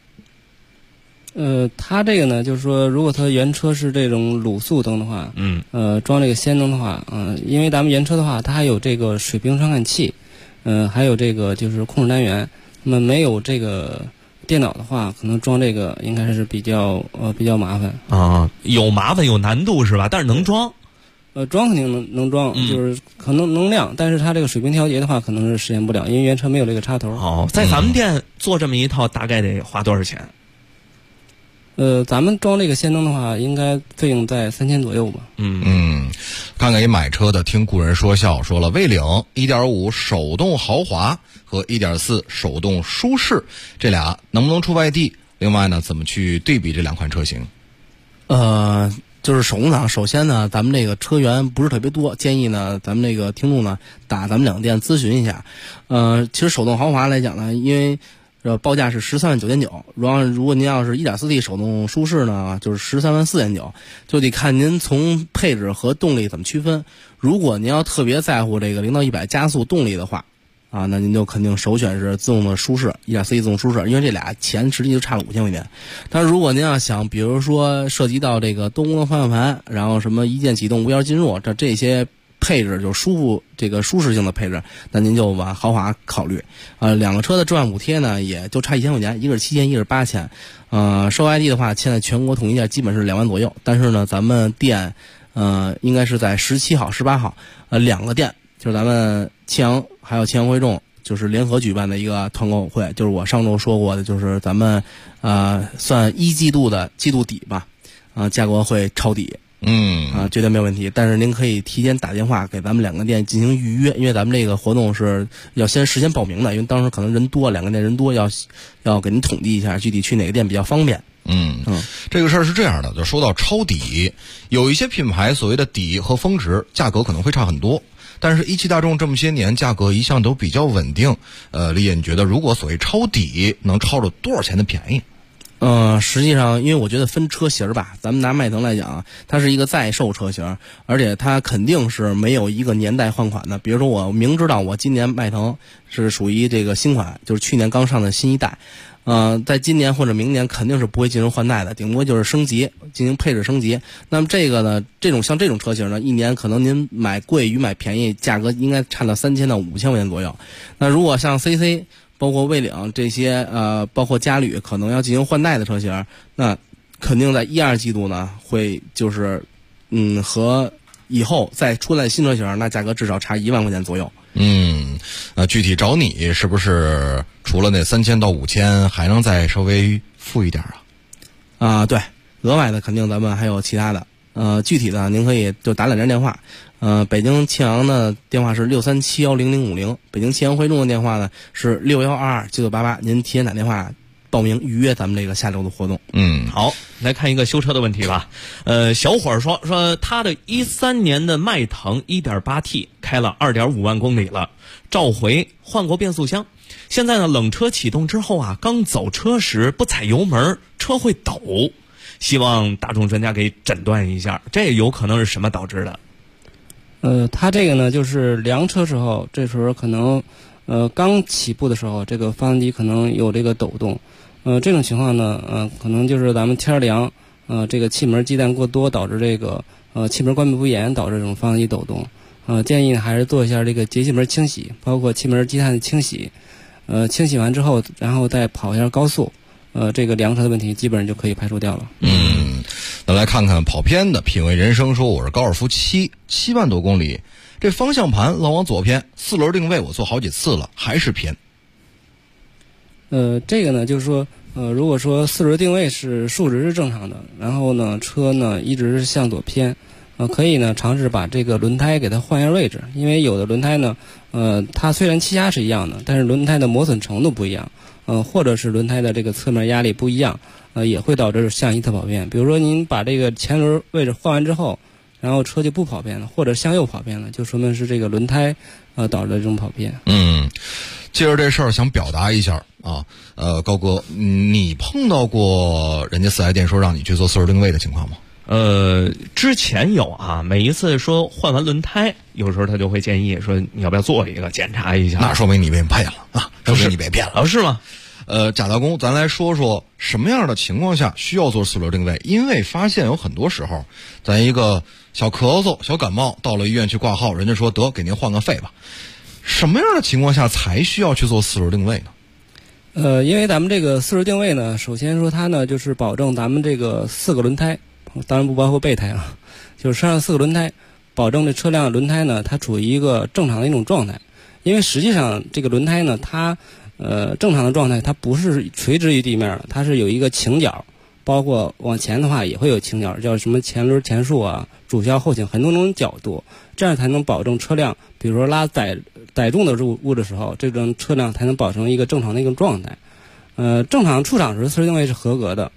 它这个呢，就是说，如果它原车是这种卤素灯的话，装这个氙灯的话，因为咱们原车的话，它还有这个水平传感器，还有这个就是控制单元，那么没有这个电脑的话，可能装这个应该是比较麻烦啊，有麻烦有难度是吧？但是能装， 装肯定能装，就是可能能亮，但是它这个水平调节的话，可能是实现不了，因为原车没有这个插头。 在咱们店做这么一套，大概得花多少钱？ 咱们装这个氙灯的话，应该费用在3000左右吧。 看看一买车的，听故人说笑说了，魏领 1.5 手动豪华和 1.4 手动舒适，这俩能不能出外地？另外呢，怎么去对比这2款车型？ 就是手动挡，首先呢，咱们这个车源不是特别多，建议呢，咱们这个听众呢，打咱们两个店咨询一下。其实手动豪华来讲呢，因为报价是13.999万，如果您要是 1.4T 手动舒适呢，就是13.499万，就得看您从配置和动力怎么区分。如果您要特别在乎这个0到100加速动力的话，啊，那您就肯定首选是自动的舒适 1.4T 自动舒适，因为这俩钱实际就差了5000块钱。但是如果您要想，比如说涉及到这个多功能方向盘，然后什么一键启动、无钥匙进入，这些配置就这个舒适性的配置，那您就往豪华考虑。两个车的置换补贴呢，也就差1000块钱，一个是7000，一个是8000。售 ID 的话，现在全国统一价基本是2万左右，但是呢，咱们店应该是在17号、18号，两个店。就是咱们庆阳还有庆阳汇众就是联合举办的一个团购会，就是我上周说过的，就是咱们算一季度的季度底吧，价格会抄底，绝对没有问题。但是您可以提前打电话给咱们两个店进行预约，因为咱们这个活动是要事先报名的，因为当时可能人多，两个店人多，要给您统计一下具体去哪个店比较方便。 这个事儿是这样的，就说到抄底，有一些品牌所谓的底和峰值价格可能会差很多。但是一汽大众这么些年价格一向都比较稳定，李野，你觉得如果所谓抄底能抄着多少钱的便宜？ 实际上，因为我觉得分车型吧，咱们拿迈腾来讲，它是一个在售车型，而且它肯定是没有一个年代换款的。比如说，我明知道我今年迈腾是属于这个新款，就是去年刚上的新一代。在今年或者明年肯定是不会进行换代的，顶多就是升级，进行配置升级。那么这个呢，像这种车型呢，一年可能您买贵与买便宜，价格应该差到3000到5000块钱左右。那如果像 CC， 包括蔚领这些，包括嘉旅可能要进行换代的车型，那肯定在1、2季度呢，会就是和以后再出来新车型，那价格至少差1万块钱左右。 具体找你是不是除了那3000到5000，还能再稍微富一点啊？ 对，额外的肯定咱们还有其他的。具体的您可以就打2张电话。北京庆阳的电话是637100050，北京庆阳汇众的电话呢是61229988，您提前打电话报名预约咱们这个下周的活动。 好，来看一个修车的问题吧。小伙儿说他的13年的迈腾 1.8T 开了2.5万公里了，召回换过变速箱，现在呢冷车启动之后啊，刚走车时不踩油门，车会抖，希望大众专家给诊断一下，这有可能是什么导致的？ 它这个呢就是凉车时候，这时候可能刚起步的时候，这个发动机可能有这个抖动。这种情况呢，可能就是咱们天凉，这个气门积氮过多导致这个气门关闭不严，导致这种发动机抖动。建议呢还是做一下这个节气门清洗，包括气门积碳的清洗。清洗完之后，然后再跑一下高速，这个凉车的问题基本上就可以排除掉了。 那来看看跑偏的品味人生说，我是高尔夫7万多公里，这方向盘老往左偏，4轮定位我做好几次了，还是偏。 这个呢就是说，如果说4轮定位是数值是正常的，然后呢车呢一直是向左偏，可以呢尝试把这个轮胎给它换一下位置，因为有的轮胎呢，它虽然气压是一样的，但是轮胎的磨损程度不一样，或者是轮胎的这个侧面压力不一样，也会导致向一侧跑偏。比如说您把这个前轮位置换完之后，然后车就不跑偏了，或者向右跑偏了，就说明是这个轮胎导致的这种跑偏。 接着这事儿想表达一下啊，高哥，你碰到过人家4S店说让你去做4轮定位的情况吗？ 之前有啊，每一次说换完轮胎，有时候他就会建议说你要不要做一个检查一下。 那说明你被骗了啊，说明你被骗了。 是吗？ 贾大公，咱来说说什么样的情况下需要做4轮定位？因为发现有很多时候，咱一个小咳嗽、小感冒，到了医院去挂号，人家说得给您换个肺吧。什么样的情况下才需要去做4轮定位呢？ 因为咱们这个4轮定位呢，首先说它呢就是保证咱们这个4个轮胎，当然不包括备胎啊，就是车上4个轮胎，保证这车辆的轮胎呢它处于一个正常的一种状态。因为实际上这个轮胎呢，它正常的状态它不是垂直于地面的，它是有一个倾角，包括往前的话也会有倾角，叫什么前轮前束啊、主销后倾，很多种角度，这样才能保证车辆，比如说拉载重的物的时候，这种车辆才能保证一个正常的一个状态。正常出厂时4轮定位是合格的。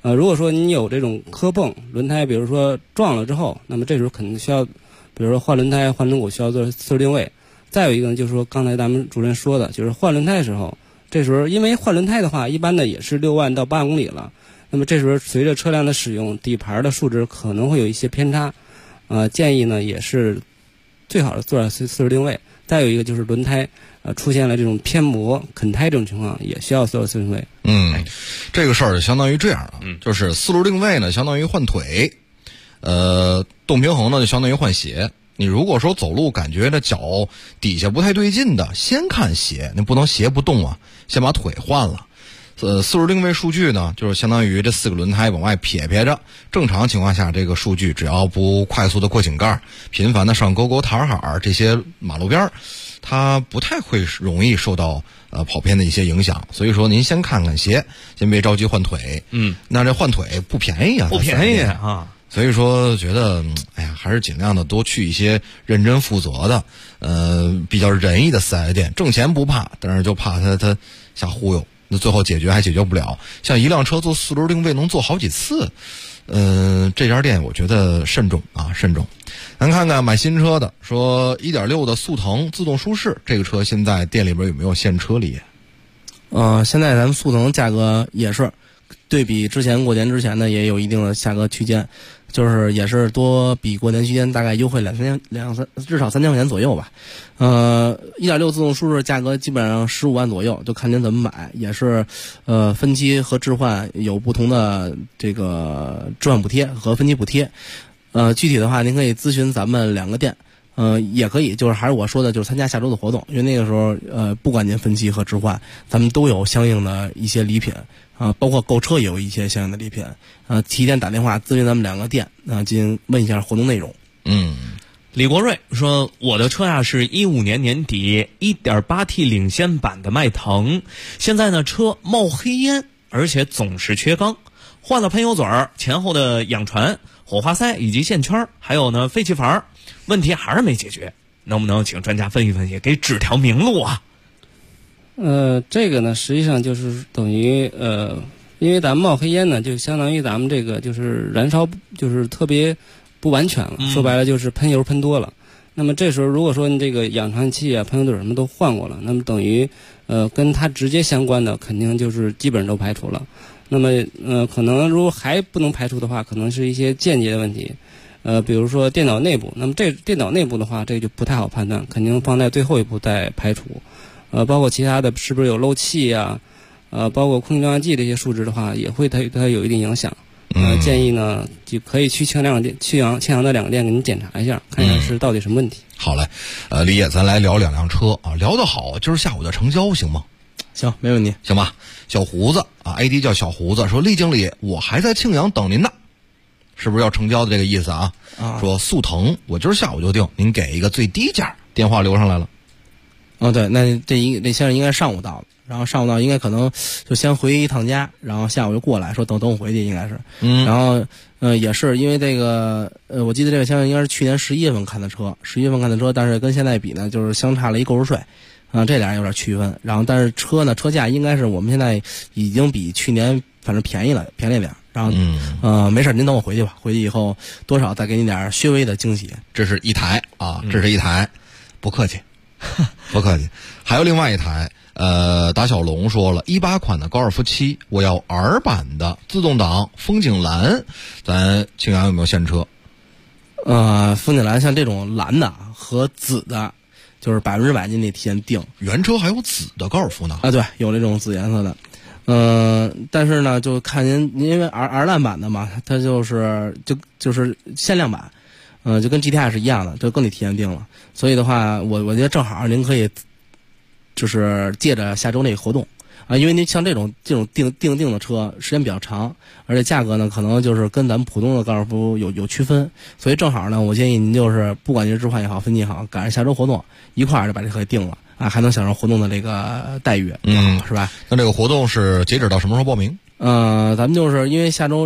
如果说你有这种磕碰轮胎，比如说撞了之后，那么这时候肯定需要，比如说换轮胎、换轮毂需要做四轮定位。再有一个呢，就是说刚才咱们主任说的，就是换轮胎的时候，这时候因为换轮胎的话，一般的也是6万到8万公里了，那么这时候随着车辆的使用，底盘的数值可能会有一些偏差，建议呢也是最好的做四轮定位。再有一个就是轮胎出现了这种偏磨、啃胎这种情况，也需要做四轮定位。 这个事儿相当于这样啊，就是四轮定位呢，相当于换腿，动平衡呢就相当于换鞋。你如果说走路感觉这脚底下不太对劲的，先看鞋，你不能鞋不动啊，先把腿换了。四轮定位数据呢，就是相当于这4个轮胎往外撇着，正常情况下这个数据只要不快速的过井盖，频繁的上沟沟坎坎这些马路边，它不太会容易受到跑偏的一些影响。所以说您先看看鞋，先别着急换腿。那这换腿不便宜啊， 不便宜啊。 所以说觉得还是尽量的多去一些认真负责的比较仁义的4S店，挣钱不怕，但是就怕他瞎忽悠，那最后解决还解决不了。像一辆车做4轮定位能做好几次，这家店我觉得慎重啊，慎重。咱看看买新车的，说 1.6 的速腾自动舒适，这个车现在店里边有没有现车里？ 现在咱们速腾价格也是对比之前过年之前呢，也有一定的价格区间，就是也是多比过年期间大概优惠至少3000块钱左右吧。1.6 自动舒适价格基本上15万左右，就看您怎么买，也是分期和置换有不同的这个置换补贴和分期补贴。具体的话您可以咨询咱们2个店。也可以，就是还是我说的，就是参加下周的活动，因为那个时候，不管您分期和置换，咱们都有相应的一些礼品包括购车也有一些相应的礼品提前打电话咨询咱们2个店进行问一下活动内容。 李国瑞说，我的车呀是15年年底 1.8T 领先版的迈腾，现在呢车冒黑烟，而且总是缺缸，换了喷油嘴儿、前后的氧传、火花塞以及线圈，还有呢废气阀，问题还是没解决，能不能请专家分析分析，给指条明路啊？ 这个呢，实际上就是等于因为咱们冒黑烟呢，就相当于咱们这个就是燃烧就是特别不完全了，说白了就是喷油喷多了。那么这时候如果说你这个氧传器啊、喷油嘴什么都换过了，那么等于跟它直接相关的肯定就是基本上都排除了。那么可能如果还不能排除的话，可能是一些间接的问题。比如说电脑内部，那么这电脑内部的话，这个就不太好判断，肯定放在最后一步再排除。包括其他的是不是有漏气啊？包括空气净化剂这些数值的话，也会对它有一定影响。建议呢就可以去庆阳的2个店给您检查一下，看一下是到底什么问题。 好嘞，李野，咱来聊2辆车啊，聊得好，今儿下午就成交行吗？ 行，没问题， 行吧。小胡子啊 ，ID 叫小胡子，说厉经理，我还在庆阳等您呢，是不是要成交的这个意思啊？说速腾，我今儿下午就定，您给一个最低价，电话留上来了。 对，那这先生应该上午到了，然后上午到应该可能就先回一趟家，然后下午就过来说等我回去，应该是。然后也是因为这个我记得这个先生应该是去年11月份看的车，但是跟现在比呢，就是相差了一购置税。这俩人有点区分，然后但是车呢，车价应该是我们现在已经比去年反正便宜了点。然后没事，您等我回去吧，回去以后多少再给你点稍微的惊喜。 这是一台啊，这是一台，不客气，不客气。还有另外一台，达小龙说了，18款的高尔夫7，我要 R 版的自动挡风景蓝，咱庆阳有没有现车？ 风景蓝像这种蓝的和紫的。就是100%您得提前定。 原车还有紫的高尔夫呢？ 对，有这种紫颜色的。但是呢，就看您因为 R 烂版的嘛，它就是限量版，就跟 GTI 是一样的，就更得提前定了。所以的话，我觉得正好您可以就是借着下周那个活动因为您像这种定的车时间比较长，而且价格呢可能就是跟咱们普通的高尔夫有区分，所以正好呢，我建议您就是不管您是置换也好，分期也好，赶上下周活动一块儿就把这车给定了还能享受活动的这个待遇，是吧？ 那这个活动是截止到什么时候报名？ 咱们就是因为下周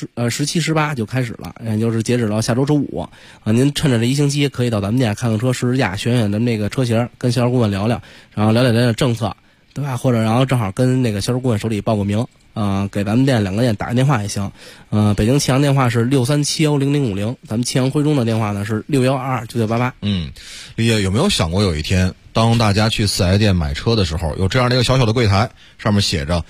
17、18就开始了，也就是截止到下周周五您趁着这一星期可以到咱们店看看车，试试驾，选咱们这个车型，跟销售顾问聊聊，然后了解政策。 对吧？或者然后正好跟那个销售顾问手里报个名，给咱们店2个店打个电话也行。北京启阳电话是637100050，咱们启阳汇中的电话呢是61229988。 李姐有没有想过有一天，当大家去4S店买车的时候，有这样的一个小小的柜台，上面写着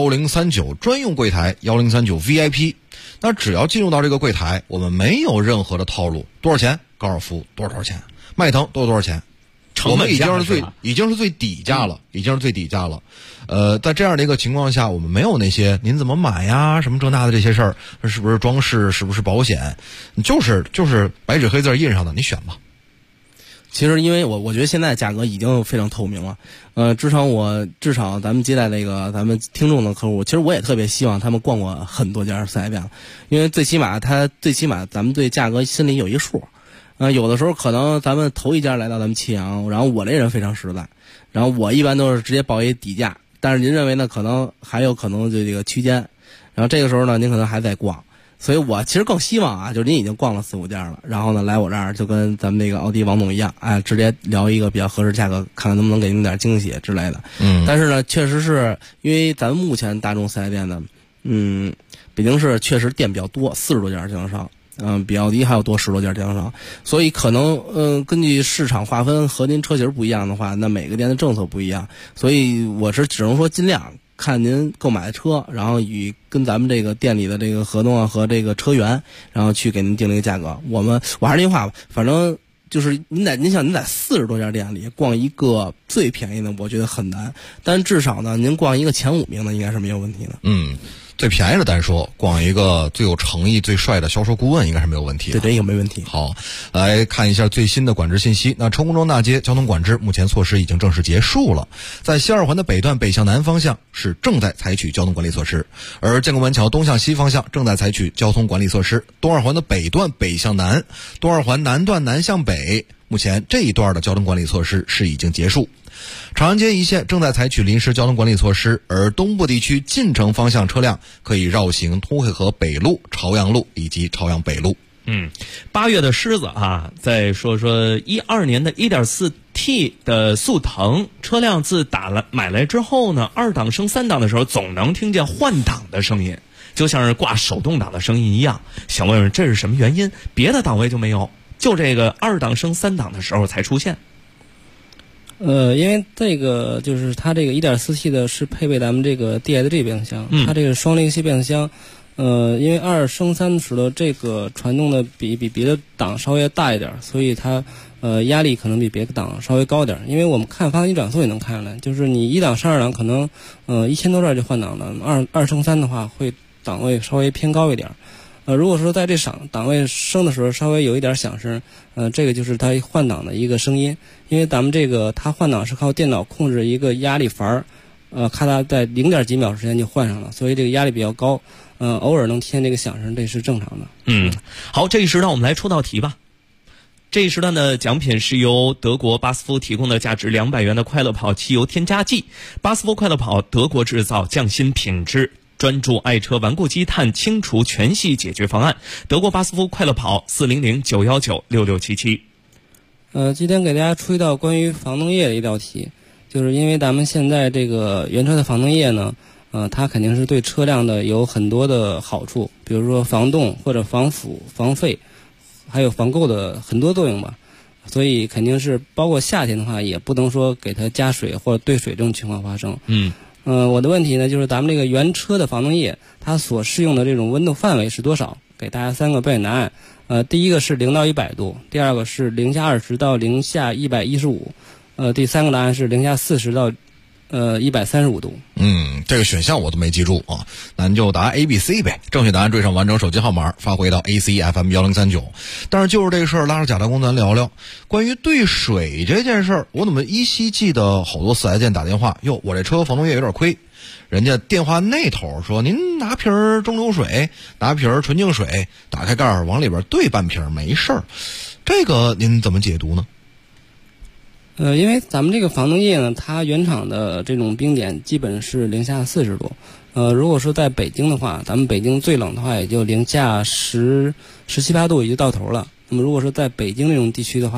1039专用柜台1039 VIP， 那只要进入到这个柜台，我们没有任何的套路，多少钱？高尔夫多少钱？迈腾多少钱？我们已经是最底价了，已经是最底价了。在这样的一个情况下，我们没有那些您怎么买呀，什么这那的这些事儿，是不是装饰，是不是保险，就是白纸黑字印上的，你选吧。 其实因为我觉得现在价格已经非常透明了，至少咱们接待那个咱们听众的客户，其实我也特别希望他们逛过很多家4S店，因为最起码咱们对价格心里有一数。有的时候可能咱们头一家来到咱们启阳，然后我这人非常实在，然后我一般都是直接报一底价，但是您认为呢？可能还有可能就这个区间，然后这个时候呢，您可能还在逛，所以我其实更希望啊，就是您已经逛了4-5家了，然后呢来我这儿就跟咱们那个奥迪王总一样，直接聊一个比较合适价格，看看能不能给您点惊喜之类的。但是呢，确实是因为咱们目前大众4S店呢，北京市确实店比较多，40多家经销商。比奥迪还有多10多家经销商，所以可能根据市场划分和您车型不一样的话，那每个店的政策不一样，所以我是只能说尽量看您购买的车，然后跟咱们这个店里的这个合同和这个车源，然后去给您定这个价格。我还是那句话吧，反正就是您在40多家店里逛一个最便宜的，我觉得很难，但至少呢，您逛一个前5名的应该是没有问题的。 最便宜的单说，逛一个最有诚意、最帅的销售顾问应该是没有问题的。 对，这个没问题。 好，来看一下最新的管制信息。那成功庄大街交通管制目前措施已经正式结束了，在西二环的北段北向南方向是正在采取交通管理措施，而建国门桥东向西方向正在采取交通管理措施。东二环的北段北向南，东二环南段南向北，目前这一段的交通管理措施是已经结束。长安街一线正在采取临时交通管理措施，而东部地区进城方向车辆可以绕行通惠河北路、朝阳路以及朝阳北路。 8月的狮子啊，再说12年的 1.4T 的速腾车辆自买来之后呢，2档升3档的时候总能听见换挡的声音，就像是挂手动挡的声音一样。想问问这是什么原因？别的档位就没有，就这个2档升3档的时候才出现。 因为这个就是它这个 1.4T 的是配备咱们这个 DSG 变速箱，它这个双离合器变速箱，因为2升3时的这个传动的比别的档稍微大一点，所以它压力可能比别的档稍微高点。因为我们看发动机转速也能看出来，就是你1档升2档可能1000多转就换挡了，2升3的话会档位稍微偏高一点。如果说在这档位升的时候稍微有一点响声，这个就是它换挡的一个声音。因为咱们这个它换挡是靠电脑控制一个压力阀，咔嗒在0.几秒时间就换上了，所以这个压力比较高，偶尔能听见这个响声，这是正常的。 好，这一时段我们来出道题吧。这一时段的奖品是由德国巴斯夫提供的价值200元的快乐跑汽油添加剂。巴斯夫快乐跑，德国制造，匠心品质。专注爱车顽固积碳清除全系解决方案，德国巴斯夫快乐跑400-919-6677。 今天给大家出一道关于防冻液的一道题，就是因为咱们现在这个原车的防冻液呢，它肯定是对车辆的有很多的好处，比如说防冻或者防腐、防沸，还有防垢的很多作用吧。所以肯定是包括夏天的话，也不能说给它加水或者兑水这种情况发生。我的问题呢，就是咱们这个原车的防冻液，它所适用的这种温度范围是多少？给大家3个标准答案。第一个是0到100度，第二个是0下20到0下115，第3个答案是0下40到135度。 这个选项我都没记住啊，那您就答 A、B、C 呗。正确答案缀上完整手机号码，发回到 ACFM1039。但是就是这个事儿，拉着贾大公咱聊聊关于兑水这件事儿。我怎么依稀记得好多4S店打电话，哟，我这车防冻液有点亏，人家电话那头说您拿瓶蒸馏水，拿瓶纯净水，打开盖儿往里边兑半瓶没事儿，这个您怎么解读呢？ 因为咱们这个防冻液呢，它原厂的这种冰点基本是0下40度。如果说在北京的话，咱们北京最冷的话也就0下17、18度也就到头了。那么如果说在北京这种地区的话，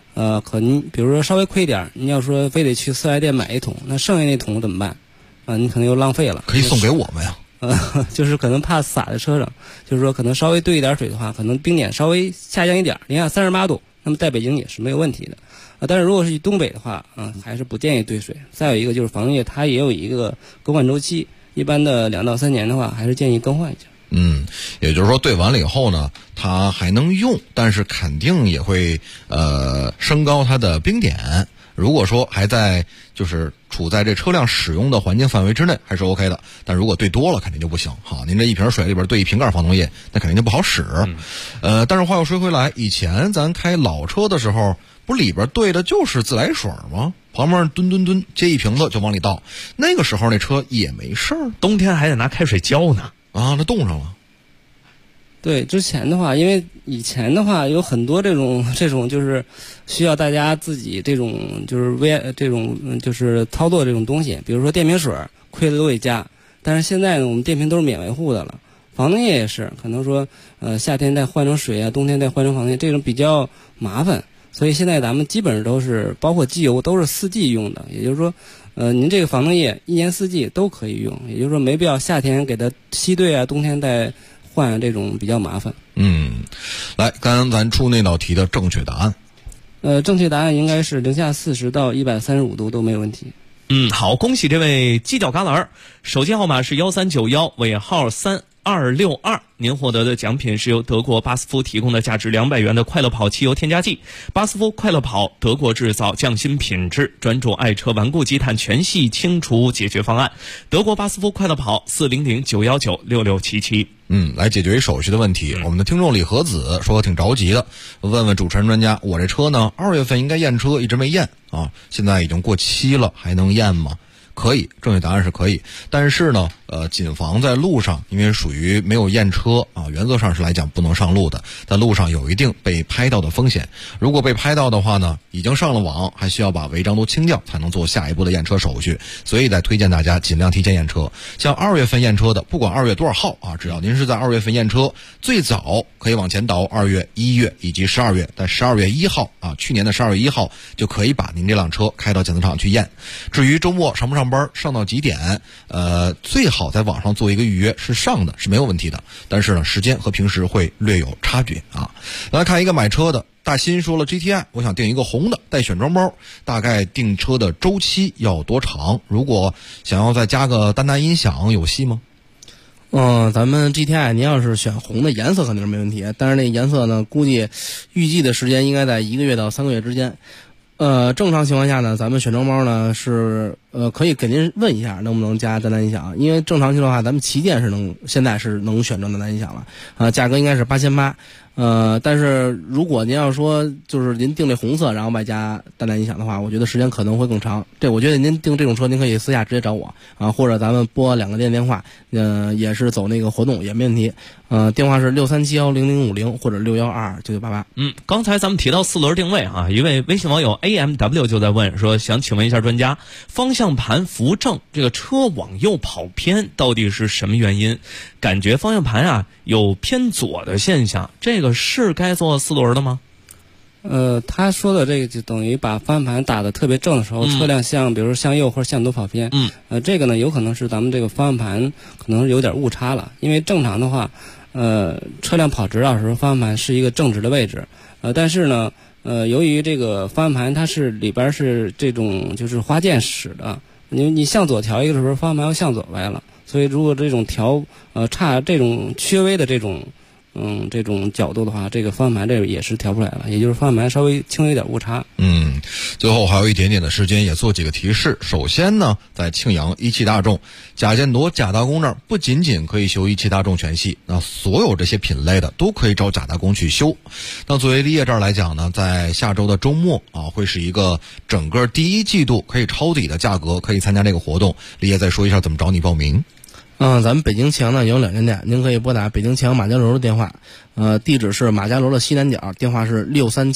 可能比如说稍微亏点，你要说非得去四 S 店买一桶，那剩下那桶怎么办？你可能又浪费了。 可以送给我们呀。 就是可能怕洒在车上，就是说可能稍微兑一点水的话，可能冰点稍微下降一点，你看38度，那么在北京也是没有问题的。但是如果是去东北的话，还是不建议兑水。再有一个就是防冻液，它也有一个更换周期，一般的2到3年的话，还是建议更换一下。 也就是说兑完了以后呢，它还能用，但是肯定也会升高它的冰点。如果说还在就是处在这车辆使用的环境范围之内，还是 OK 的。但如果兑多了，肯定就不行。好，您这一瓶水里边兑1瓶盖防冻液，那肯定就不好使。但是话又说回来，以前咱开老车的时候，不里边兑的就是自来水吗？旁边吨接一瓶子就往里倒，那个时候那车也没事儿， 冬天还得拿开水浇呢。 那冻上了。 对，之前的话，因为以前的话有很多这种就是需要大家自己这种就是操作这种东西，比如说电瓶水亏了都得加，但是现在呢，我们电瓶都是免维护的了，防冻液也是，可能说夏天再换成水啊，冬天再换成防冻液，这种比较麻烦，所以现在咱们基本上都是包括机油都是4季用的，也就是说您这个防冻液1年4季都可以用，也就是说没必要夏天给它吸兑啊，冬天再换，这种比较麻烦。 来，刚刚咱出那道题的正确答案。 正确答案应该是零下40到135度都没有问题。 好，恭喜这位犄角旮旯，手机号码是1391尾号3262，您获得的奖品是由德国巴斯夫提供的价值200元的快乐跑汽油添加剂。巴斯夫快乐跑，德国制造，匠心品质，专注爱车顽固积碳全系清除解决方案。德国巴斯夫快乐跑400-919-6677。 来解决一手续的问题。我们的听众李和子说挺着急的，问问主持人专家，我这车呢2月份应该验车，一直没验啊，现在已经过期了，还能验吗？可以，正确答案是可以，但是呢谨防在路上，因为属于没有验车啊，原则上是来讲不能上路的，在路上有一定被拍到的风险。如果被拍到的话呢，已经上了网，还需要把违章都清掉才能做下一步的验车手续，所以再推荐大家尽量提前验车。像2月份验车的，不管2月多少号啊，只要您是在2月份验车，最早可以往前倒2月、1月以及12月，在12月1号啊，去年的12月1号就可以把您这辆车开到检测厂去验。至于周末上不上班，上到几点，最好在网上做一个预约，是上的是没有问题的，但是呢时间和平时会略有差距啊。来看一个买车的大新说了 GTI， 我想订一个红的带选装包，大概订车的周期要多长？如果想要再加个单音响有戏吗？ 咱们 GTI 您要是选红的颜色肯定是没问题，但是那颜色呢，估计预计的时间应该在1个月到3个月之间。正常情况下呢，咱们选装包呢是可以给您问一下能不能加单音响，因为正常情况下咱们旗舰现在是能选装单音响了，价格应该是8800。但是如果您要说就是您订这红色，然后外加单音响的话，我觉得时间可能会更长。我觉得您订这种车，您可以私下直接找我啊，或者咱们拨2个店电话，也是走那个活动也没问题。电话是63710050或者6129988。 刚才咱们提到4轮定位啊，一位微信网友 AMW 就在问说，想请问一下专家，方向盘扶正，这个车往右跑偏到底是什么原因？感觉方向盘啊有偏左的现象，这个是该做4轮的吗？ 他说的这个就等于把方向盘打得特别正的时候，车辆比如说向右或者向左跑偏。这个呢有可能是咱们这个方向盘可能有点误差了，因为正常的话，车辆跑直道的时候方向盘是一个正直的位置，但是呢，由于这个方向盘它是里边是这种就是花键使的，你向左调一个的时候，方向盘要向左歪了，所以如果这种差这种缺微的这种角度的话，这个方向盘这个也是调不出来了，也就是方向盘稍微轻微有点误差。 最后还有一点点的时间，也做几个提示。首先呢，在庆阳一汽大众贾建铎贾大工那儿，不仅仅可以修一汽大众全系，那所有这些品类的都可以找贾大工去修。那作为立业这儿来讲呢，在下周的周末啊，会是一个整个第1季度可以抄底的价格，可以参加这个活动。立业再说一下怎么找你报名。 咱们北京强呢有2间店，您可以拨打北京强马家楼的电话，地址是马家楼的西南角，电话是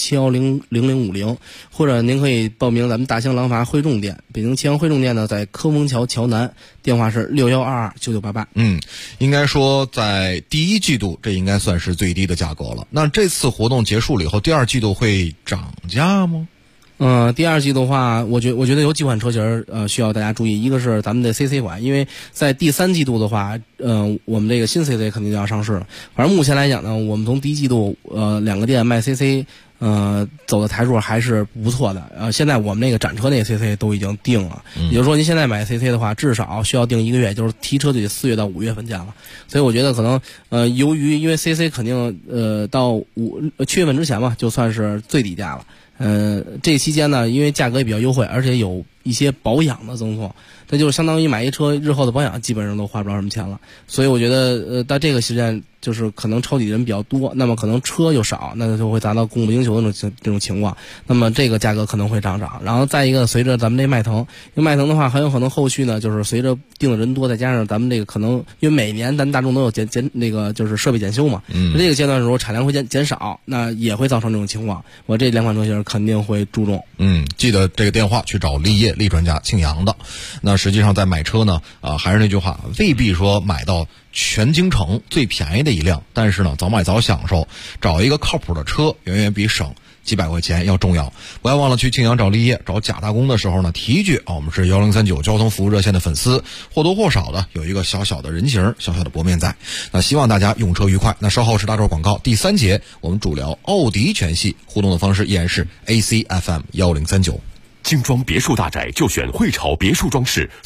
63710050，或者您可以报名咱们大兴廊坊汇众店，北京强汇众店呢在科丰桥桥南，电话是61229988。 应该说在第一季度这应该算是最低的价格了。那这次活动结束了以后，第二季度会涨价吗？ 第二季度的话，我觉得有几款车型需要大家注意。一个是咱们的 CC 款，因为在第三季度的话，我们这个新 CC 肯定就要上市了。反正目前来讲呢，我们从第一季度2个店卖 CC，走的台数还是不错的。现在我们那个展车那个 CC 都已经定了，也就是说您现在买 CC 的话，至少需要定1个月，就是提车就得4月到5月份见了。所以我觉得可能由于因为 CC 肯定到7月份之前嘛，就算是最低价了。这期间呢，因为价格也比较优惠，而且有一些保养的赠送，这就是相当于买一车日后的保养基本上都花不着什么钱了。所以我觉得到这个时间就是可能抄底人比较多，那么可能车又少，那就会达到供不应求的这种情况，那么这个价格可能会涨。然后再一个，随着咱们这迈腾，因为迈腾的话很有可能后续呢，就是随着订的人多，再加上咱们这个可能因为每年咱大众都有那个就是设备检修嘛，这个阶段的时候产量会减少，那也会造成这种情况。我这2款车型肯定会注重。 记得这个电话去找立业力专家庆阳的。那实际上在买车呢，还是那句话，未必说买到全京城最便宜的一辆，但是呢，早买早享受，找一个靠谱的车，远远比省几百块钱要重要。不要忘了去庆阳找立业找贾大公的时候呢，提一句我们是1039交通服务热线的粉丝，或多或少的有一个小小的人情，小小的薄面在。那希望大家用车愉快。那稍后是大周广告，第3节我们主聊奥迪全系，互动的方式依然是 ACFM 1039。 精装别墅大宅就选汇潮别墅装饰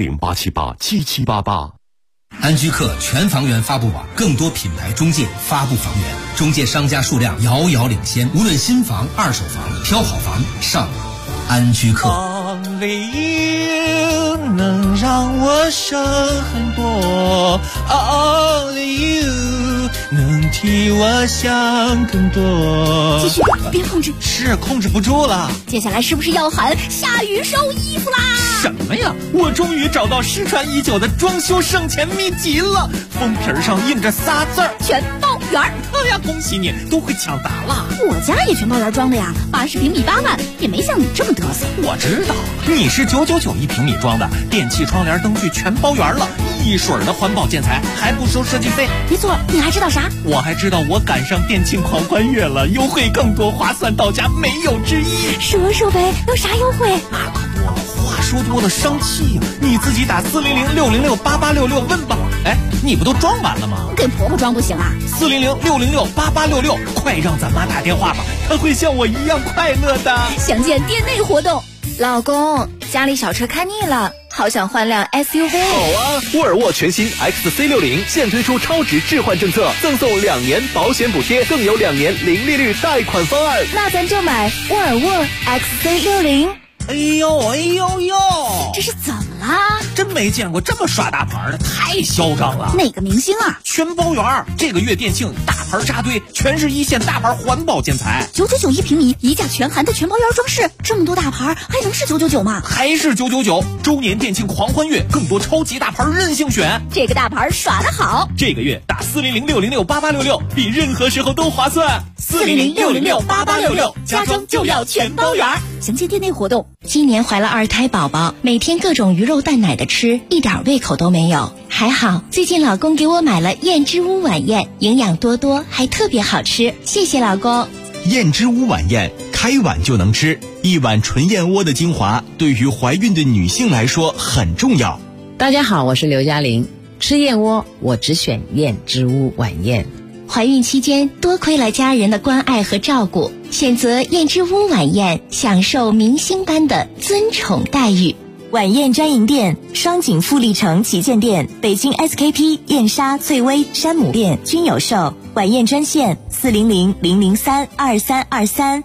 ，400-878-7788。 安居客全房源发布网，更多品牌中介发布房源，中介商家数量遥遥领先。无论新房、二手房，挑好房上安居客。 Only you 能让我省很多 ，Only you 能替我想更多。 继续，别控制， 是控制不住了。 接下来是不是要喊下雨收衣服啦？ 什么呀！我终于找到失传已久的装修省钱秘籍了，封皮上印着仨字儿： 全包圆。 哎呀，恭喜你，都会抢答了。 我家也全包圆装的呀，80平米8万，也没像你这么嘚瑟。 我知道，你是999一平米装的，电器、窗帘、灯具全包圆了，一水儿的环保建材，还不收设计费。 没错，你还知道啥？ 我还知道我赶上电竞狂欢月了，优惠更多，划算到家没有之一。 说说呗，有啥优惠？ 那可不，话说多了伤气呀！你自己打400-606-8866问吧。哎，你不都装完了吗？ 给婆婆装不行啊 ？400-606-8866，快让咱妈打电话吧，她会像我一样快乐的。 详见店内活动。 老公，家里小车看腻了，好想换辆 SUV。 好啊，沃尔沃全新 XC60现推出超值置换政策，赠送2年保险补贴，更有2年零利率贷款方案。 那咱就买沃尔沃 XC60。 哎呦哎呦呦， 这是怎么啦？ 真没见过这么耍大牌的，太嚣张了。 哪个明星啊？ 全包圆，这个月店庆大牌扎堆，全是一线大牌环保建材。 999一平米，一价全含的全包圆装饰，这么多大牌还能是999吗？ 还是999。周年店庆狂欢月，更多超级大牌任性选。 这个大牌耍得好， 这个月打400-606-8866，比任何时候都划算。 400-606-8866，家装就要全包圆。详见店内活动。 今年怀了2胎宝宝，每天各种鱼肉蛋奶的吃，一点胃口都没有。还好最近老公给我买了燕之屋晚宴，营养多多，还特别好吃，谢谢老公。 燕之屋晚宴，开碗就能吃，一碗纯燕窝的精华，对于怀孕的女性来说很重要。 大家好，我是刘嘉玲，吃燕窝我只选燕之屋晚宴。 怀孕期间多亏了家人的关爱和照顾，选择燕之屋晚宴，享受明星般的尊宠待遇。晚宴专营店：双井富力城旗舰店、北京 SKP、燕莎、翠微、山姆店均有售。晚宴专线400-003-2323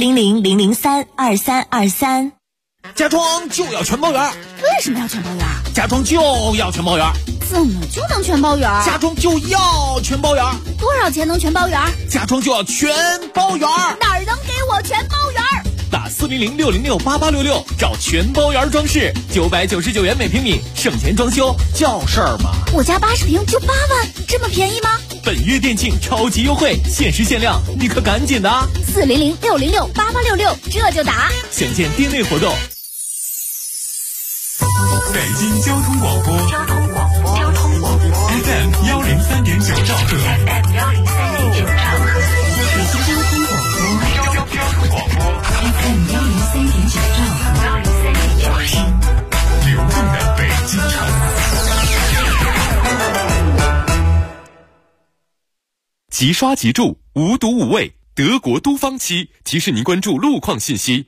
400-003-2323。 家装就要全包圆。 为什么要全包圆？ 家装就要全包圆。 怎么就能全包圆？ 家装就要全包圆。 多少钱能全包圆？ 家装就要全包圆。 哪儿能给我全包圆？ 打 400-606-8866，找全包园装饰，999元每平米，省钱装修叫事儿吗？ 我家80平就8万，这么便宜吗？ 本月店庆超级优惠，限时限量，你可赶紧的啊 ！400-606-8866，这就打。 详见店内活动。 北京交通广播FM 103.9兆赫，北京交通广播 FM 103.9兆赫，听流动的北京城。即刷即住，无毒无味，德国都方漆提示您关注路况信息。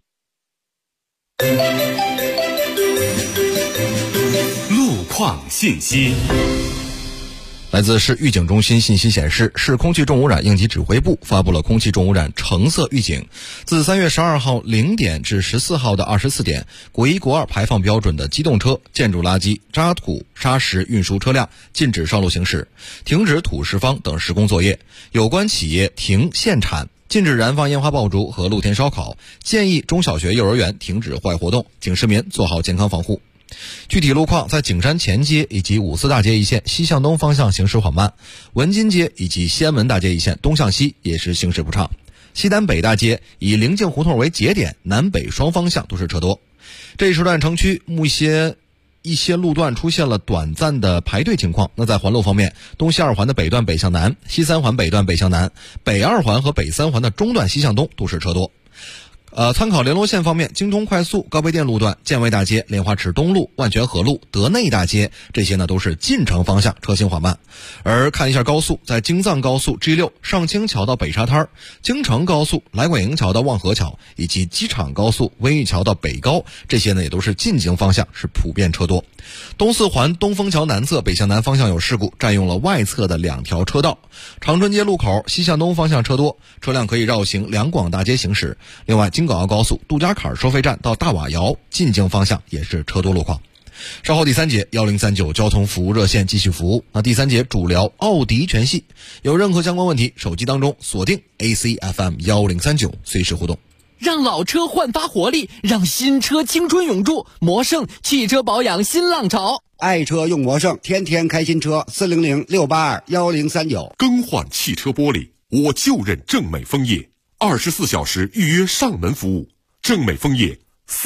路况信息。 来自市预警中心信息显示，市空气重污染应急指挥部发布了空气重污染橙色预警。自3月12号0点至14号的24点，国1、国2排放标准的机动车、建筑垃圾、渣土、砂石运输车辆禁止上路行驶，停止土石方等施工作业。有关企业停限产，禁止燃放烟花爆竹和露天烧烤，建议中小学、幼儿园停止户外活动，请市民做好健康防护。具体路况，在景山前街以及5四大街一线西向东方向行驶缓慢，文津街以及西安门大街一线东向西也是行驶不畅，西单北大街以临近胡同为节点，南北双方向都是车多。这一时段城区一些路段出现了短暂的排队情况。那在环路方面，东西2环的北段北向南，西3环北段北向南，北2环和北3环的中段西向东都是车多。参考联络线方面，京通快速、高碑店路段、建卫大街、莲花池东路、万泉河路、德内大街，这些呢都是进城方向车行缓慢。而看一下高速，在京藏高速 G6 上清桥到北沙滩，京承高速来广营桥到望河桥，以及机场高速温榆桥到北高，这些呢也都是进京方向是普遍车多。东4环东风桥南侧北向南方向有事故，占用了外侧的2条车道。长春街路口西向东方向车多，车辆可以绕行两广大街行驶。另外，京港澳高速杜家坎收费站到大瓦窑进京方向也是车多路况。稍后第3节1039交通服务热线继续服务。那第3节主聊奥迪全系，有任何相关问题，手机当中锁定 ACFM 1039，随时互动。 让老车焕发活力，让新车青春永驻。魔盛汽车保养新浪潮， 爱车用魔盛，天天开新车。400-682-1039， 更换汽车玻璃，我就认正美枫叶，24小时预约上门服务。正美枫叶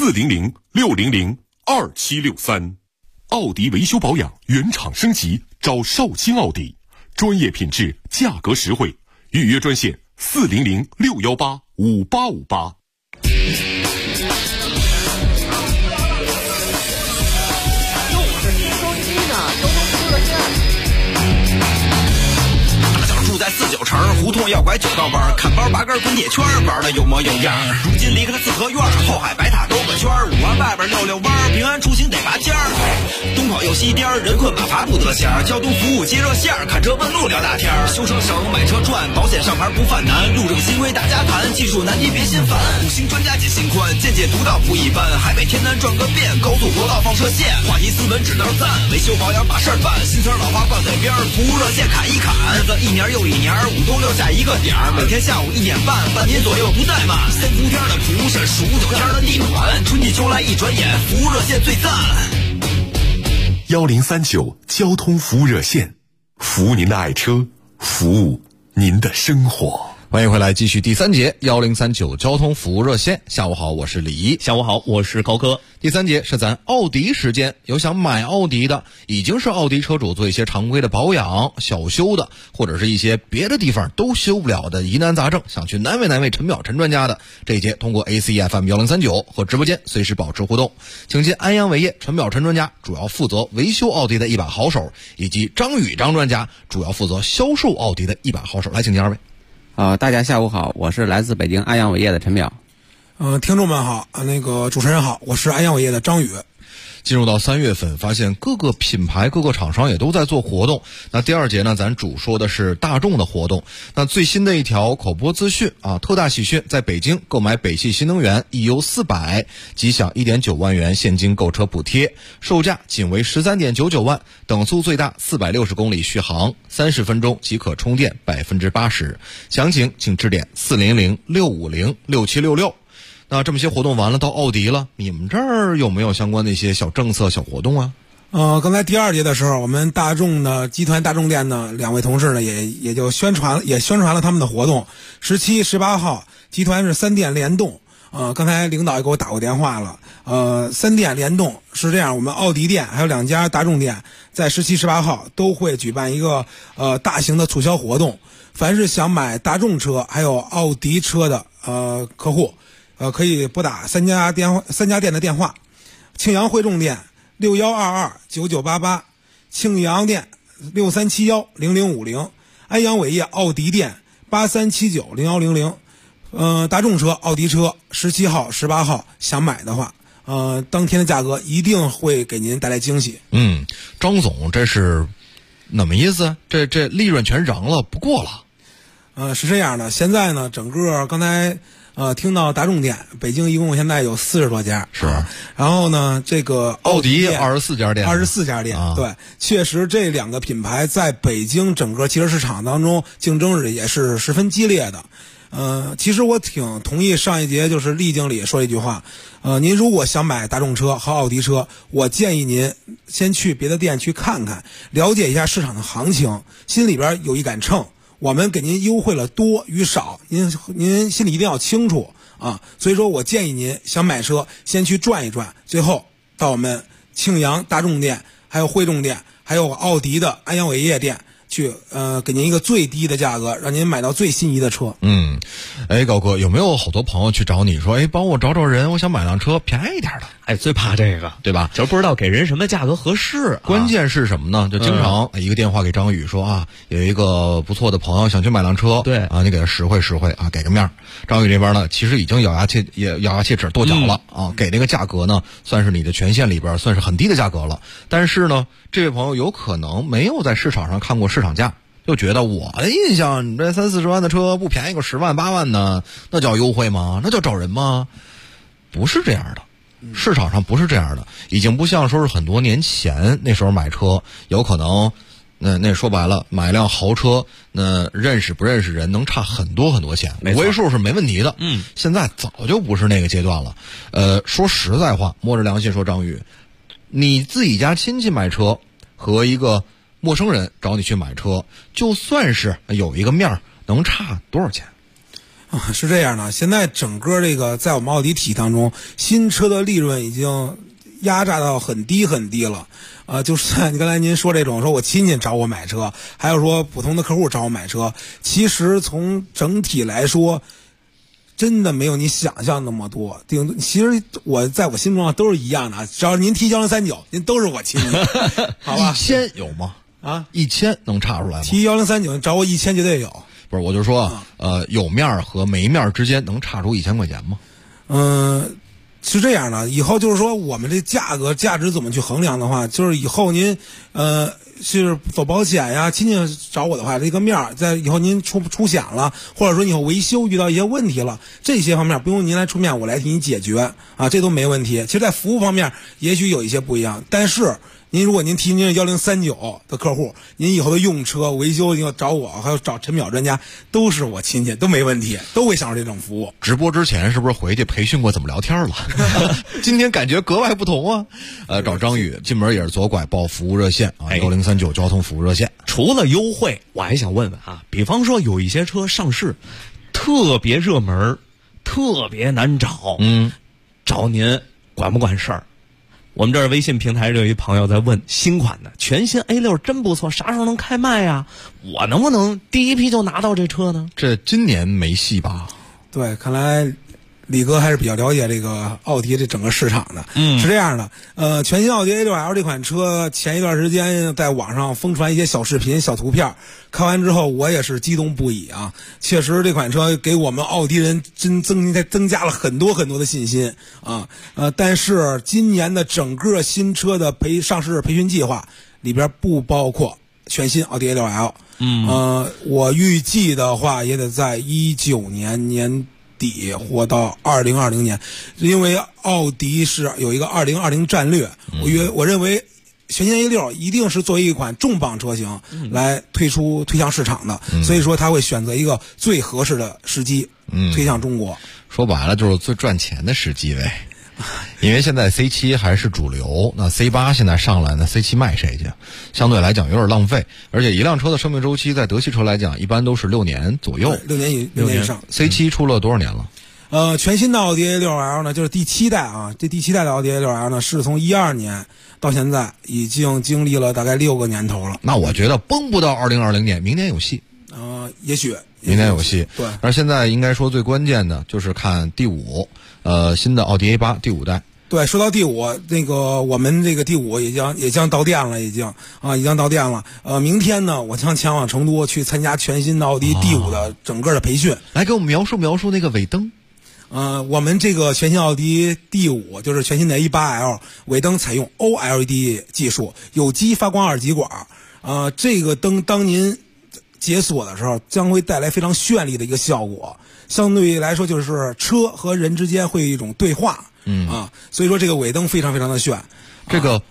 400-600-2763。奥迪维修保养原厂升级，找少卿奥迪，专业品质，价格实惠。预约专线400-618-5858。 住在49城，胡同要拐9道弯，看包拔根滚铁圈，玩的有模有样。如今离开了四合院，后海白塔兜个圈，5环外边溜弯，平安出行得拔尖儿。东跑又西颠，人困马乏不得闲。交通服务接热线，看车问路聊大天。修车省，买车赚，保险上牌不犯难。路政新规大家谈，技术难题别心烦。5星专家解心宽，见解独到不一般。海北天南转个遍，高速国道放车线。话题斯文只能赞，维修保养把事儿办。新词老话放嘴边，服务热线砍一砍。日子一年又一年，5东6下一个点儿，每天下午1点半，半年左右不怠慢。3伏天的服务是数9天的地款，春季秋来一转眼，服务热线最赞。 1039交通服务热线，服务您的爱车，服务您的生活。 欢迎回来，继续第3节1039交通服务热线。下午好，我是李怡。 下午好，我是高哥。 第3节是咱奥迪时间，有想买奥迪的，已经是奥迪车主，做一些常规的保养、小修的，或者是一些别的地方都修不了的疑难杂症，想去难为陈淼陈专家的，这一节通过 ACFM 1039和直播间随时保持互动。请进安阳伟业陈淼陈专家，主要负责维修奥迪的一把好手，以及张宇张专家，主要负责销售奥迪的一把好手。来，请进二位。 大家下午好，我是来自北京安阳伟业的陈淼。 听众们好，主持人好，我是安阳伟业的张宇。 进入到3月份，发现各个品牌、各个厂商也都在做活动。那第2节呢，咱主说的是大众的活动。那最新的一条口播资讯啊，特大喜讯，在北京购买北汽新能源EU 400，即享 1.9 万元现金购车补贴，售价仅为 13.99 万，等速最大460公里续航，30分钟即可充电80%。详情请致电400-650-6766。 那这么些活动完了，到奥迪了，你们这儿有没有相关的一些小政策、小活动啊？ 刚才第2节的时候，我们大众的集团大众店的2位同事呢，也就宣传了他们的活动。17、18号集团是3店联动。刚才领导也给我打过电话了。3店联动是这样，我们奥迪店还有2家大众店在17、18号都会举办一个大型的促销活动。凡是想买大众车还有奥迪车的客户，可以拨打3家店的电话：庆阳汇众店61229988，庆阳店63710050，安阳伟业奥迪店83790100。大众车、奥迪车17号、18号想买的话，当天的价格一定会给您带来惊喜。 张总，这是怎么意思？这利润全嚷了，不过了。 是这样的，现在呢，整个刚才听到大众店，北京一共现在有40多家， 是。 然后呢，这个奥迪24家店 ，24家店，对，确实这2个品牌在北京整个汽车市场当中竞争也是十分激烈的。其实我挺同意上一节就是厉经理说一句话，您如果想买大众车和奥迪车，我建议您先去别的店去看看，了解一下市场的行情，心里边有一杆秤。我们给您优惠了多与少，您心里一定要清楚啊。所以说我建议您想买车先去转一转，最后到我们庆阳大众店还有汇众店还有奥迪的安阳伟业店去给您一个最低的价格，让您买到最心仪的车。 高哥，有没有好多朋友去找你说，帮我找人，我想买辆车便宜一点的？ 最怕这个， 对吧？ 就不知道给人什么价格合适。 关键是什么呢？就经常一个电话给张宇说有一个不错的朋友想去买辆车， 对你给他实惠给个面。张宇这边呢，其实已经咬牙切齿跺脚了给那个价格呢，算是你的权限里边算是很低的价格了。但是呢，这位朋友有可能没有在市场上看过市场价，就觉得我的印象，你这30-40万的车不便宜个10万8万呢，那叫优惠吗？那叫找人吗？不是这样的。市场上不是这样的，已经不像说是很多年前那时候买车，有可能那说白了，买辆豪车，那认识不认识人能差很多很多钱，5位数是没问题的。现在早就不是那个阶段了。说实在话，摸着良心说，张宇，你自己家亲戚买车和一个陌生人找你去买车，就算是有一个面儿，能差多少钱？ 是这样的，现在整个这个在我们奥迪体系当中，新车的利润已经压榨到很低很低了。就是刚才您说这种，说我亲戚找我买车，还有说普通的客户找我买车，其实从整体来说，真的没有你想象那么多。其实在我心中都是一样的，只要您提1039，您都是我亲戚，好吧 ？1000有吗？1000能差出来吗？ 提1039，找我1000绝对有。 不是，我就说有面和没面之间能差出1000块钱吗？ 是这样的，以后就是说我们这价值怎么去衡量的话，就是以后您是走保险呀，亲戚找我的话，这个面在以后您出险了，或者说以后维修遇到一些问题了，这些方面不用您来出面，我来替您解决这都没问题。其实在服务方面也许有一些不一样，但是如果您提您1039的客户，您以后的用车维修要找我，还有找陈淼专家，都是我亲戚，都没问题，都会享受这种服务。 直播之前是不是回去培训过怎么聊天了？今天感觉格外不同啊！找张宇进门也是左拐报服务热线1039交通服务热线。 除了优惠，我还想问问比方说有一些车上市特别热门，特别难找，找您管不管事儿？我们这儿微信平台有一朋友在问，新款的全新 A6 真不错，啥时候能开卖呀？我能不能第一批就拿到这车呢？ 这今年没戏吧？ 对，看来李哥还是比较了解这个奥迪这整个市场的。是这样的，全新奥迪 A6L 这款车前一段时间在网上疯传一些小视频、小图片，看完之后我也是激动不已啊！确实这款车给我们奥迪人真增加了很多很多的信心啊！但是今年的整个新车的上市培训计划里边不包括全新奥迪 A6L。我预计的话也得在19年年底或到2020年，因为奥迪是有一个2020战略，我认为全新 A6 一定是作为一款重磅车型来推向市场的，所以说他会选择一个最合适的时机推向中国。 说白了就是最赚钱的时机呗。因为现在 C7 还是主流，那 C8 现在上来，那 C7 卖谁去？相对来讲有点浪费，而且一辆车的生命周期在德系车来讲，一般都是6年左右。 6年以上。 C7 出了多少年了？ 全新的奥迪 A6L 呢，就是第7代啊，这第7代的奥迪 A6L 呢，是从12年到现在，已经经历了大概6个年头了。 那我觉得崩不到2020年，明年有戏。 也许明年有戏。 对。 而现在应该说最关键的就是看第5，新的奥迪 A8 第5代。 对，说到第5，那个我们这个第5也将到店了，已经到店了。明天呢，我将前往成都去参加全新的奥迪第5的整个的培训。 来给我们描述那个尾灯。 我们这个全新奥迪第5就是全新的 A8L 尾灯采用 OLED 技术，有机发光二极管。这个灯当您解锁的时候，将会带来非常绚丽的一个效果。相对来说，就是车和人之间会有一种对话。所以说这个尾灯非常非常的炫。 这个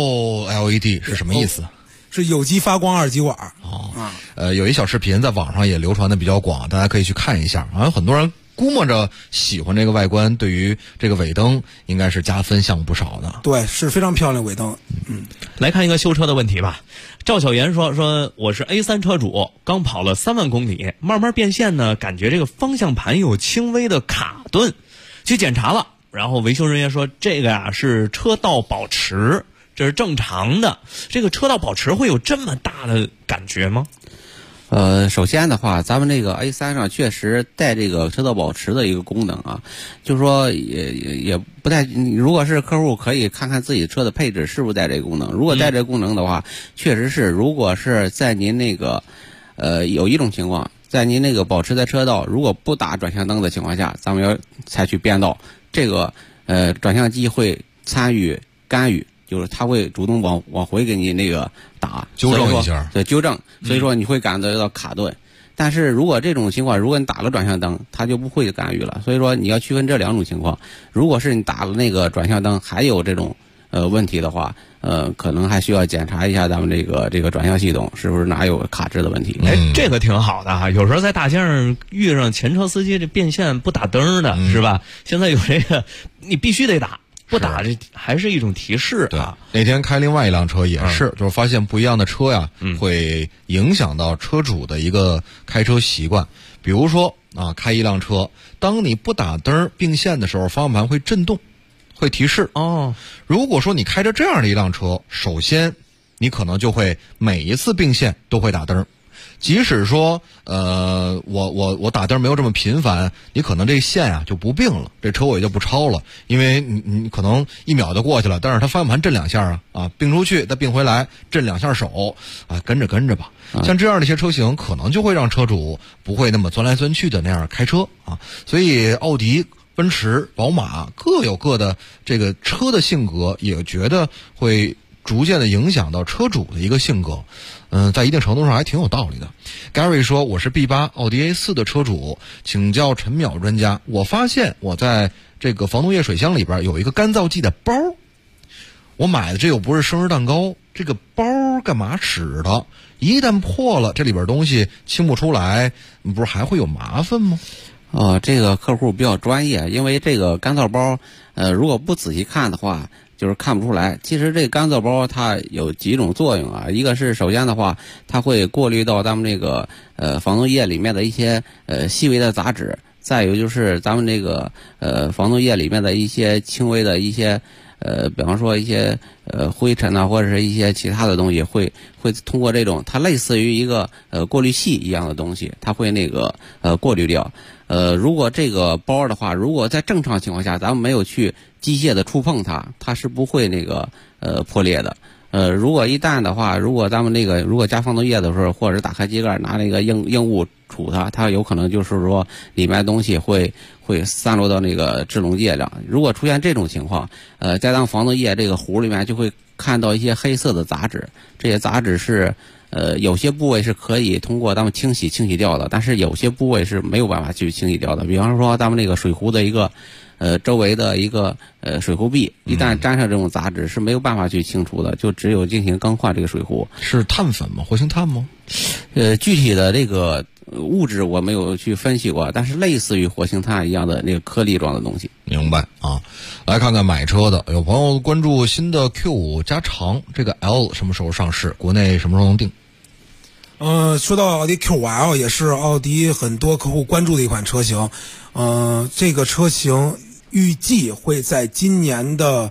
OLED 是什么意思？ 是有机发光二极管。 有一小视频在网上也流传的比较广，大家可以去看一下。好像很多人估摸着喜欢这个外观，对于这个尾灯应该是加分项不少的。 对，是非常漂亮尾灯。 来看一个修车的问题吧。赵小岩说我是 A3 车主，刚跑了3万公里，慢慢变现呢，感觉这个方向盘有轻微的卡顿，去检查了，然后维修人员说这个呀是车道保持，这是正常的。这个车道保持会有这么大的感觉吗？ 首先的话，咱们这个 A3 上确实带这个车道保持的一个功能啊，就是说也不太，如果是客户可以看看自己车的配置是不是带这个功能，如果带这个功能的话，确实是，如果是在您那个有一种情况，在您那个保持在车道如果不打转向灯的情况下，咱们要采取变道，这个转向机会参与干预，就是它会主动往回给你那个打纠正一下， 对，纠正，所以说你会感觉到卡顿。但是如果这种情况，如果你打了转向灯，它就不会干预了。所以说你要区分这2种情况。如果是你打了那个转向灯还有这种问题的话，可能还需要检查一下咱们这个转向系统是不是哪有卡滞的问题。 这个挺好的啊。有时候在大街上遇上前车司机这变线不打灯的，是吧？现在有这个你必须得打。不打这还是一种提示啊。 那天开另外一辆车也是，就是发现不一样的车呀，会影响到车主的一个开车习惯。比如说开一辆车，当你不打灯并线的时候，方向盘会震动，会提示。如果说你开着这样的一辆车，首先你可能就会每一次并线都会打灯。即使说我打灯没有这么频繁，你可能这线啊就不并了，这车我也就不超了，因为你可能1秒就过去了，但是它方向盘震2下并出去再并回来，震2下手跟着吧。像这样的一些车型，可能就会让车主不会那么钻来钻去的那样开车所以奥迪、奔驰、宝马各有各的这个车的性格，也觉得会逐渐的影响到车主的一个性格。在一定程度上还挺有道理的。Gary 说，我是 B8 奥迪 A4 的车主，请教陈淼专家，我发现我在这个防冻液水箱里边有一个干燥剂的包，我买的这又不是生日蛋糕，这个包干嘛使的？一旦破了，这里边东西清不出来，不是还会有麻烦吗？ 这个客户比较专业，因为这个干燥包如果不仔细看的话就是看不出来。其实这个干燥包它有几种作用啊，一个是首先的话，它会过滤到咱们这个防冻液里面的一些细微的杂质，再有就是咱们这个防冻液里面的一些轻微的一些比方说一些灰尘或者是一些其他的东西，会通过这种它类似于一个过滤器一样的东西，它会那个过滤掉。如果这个包的话，如果在正常情况下咱们没有去机械的触碰它是不会那个破裂的。如果一旦的话，如果咱们那个如果加防冻液的时候，或者打开机盖拿那个硬物杵它有可能就是说里面东西会散落到那个制冷剂上。如果出现这种情况，在咱防冻液这个壶里面就会看到一些黑色的杂质，这些杂质是有些部位是可以通过咱们清洗掉的，但是有些部位是没有办法去清洗掉的。比方说咱们那个水壶的一个周围的一个水壶壁，一旦沾上这种杂质是没有办法去清除的，就只有进行更换这个水壶。 是碳粉吗？活性炭吗？ 具体的这个物质我没有去分析过，但是类似于活性炭一样的那个颗粒状的东西。 明白啊。来看看买车的，有朋友关注新的 Q5 加长，这个 L 什么时候上市？国内什么时候能定？ 说到奥迪 Q5L， 也是奥迪很多客户关注的一款车型。这个车型预计会在今年的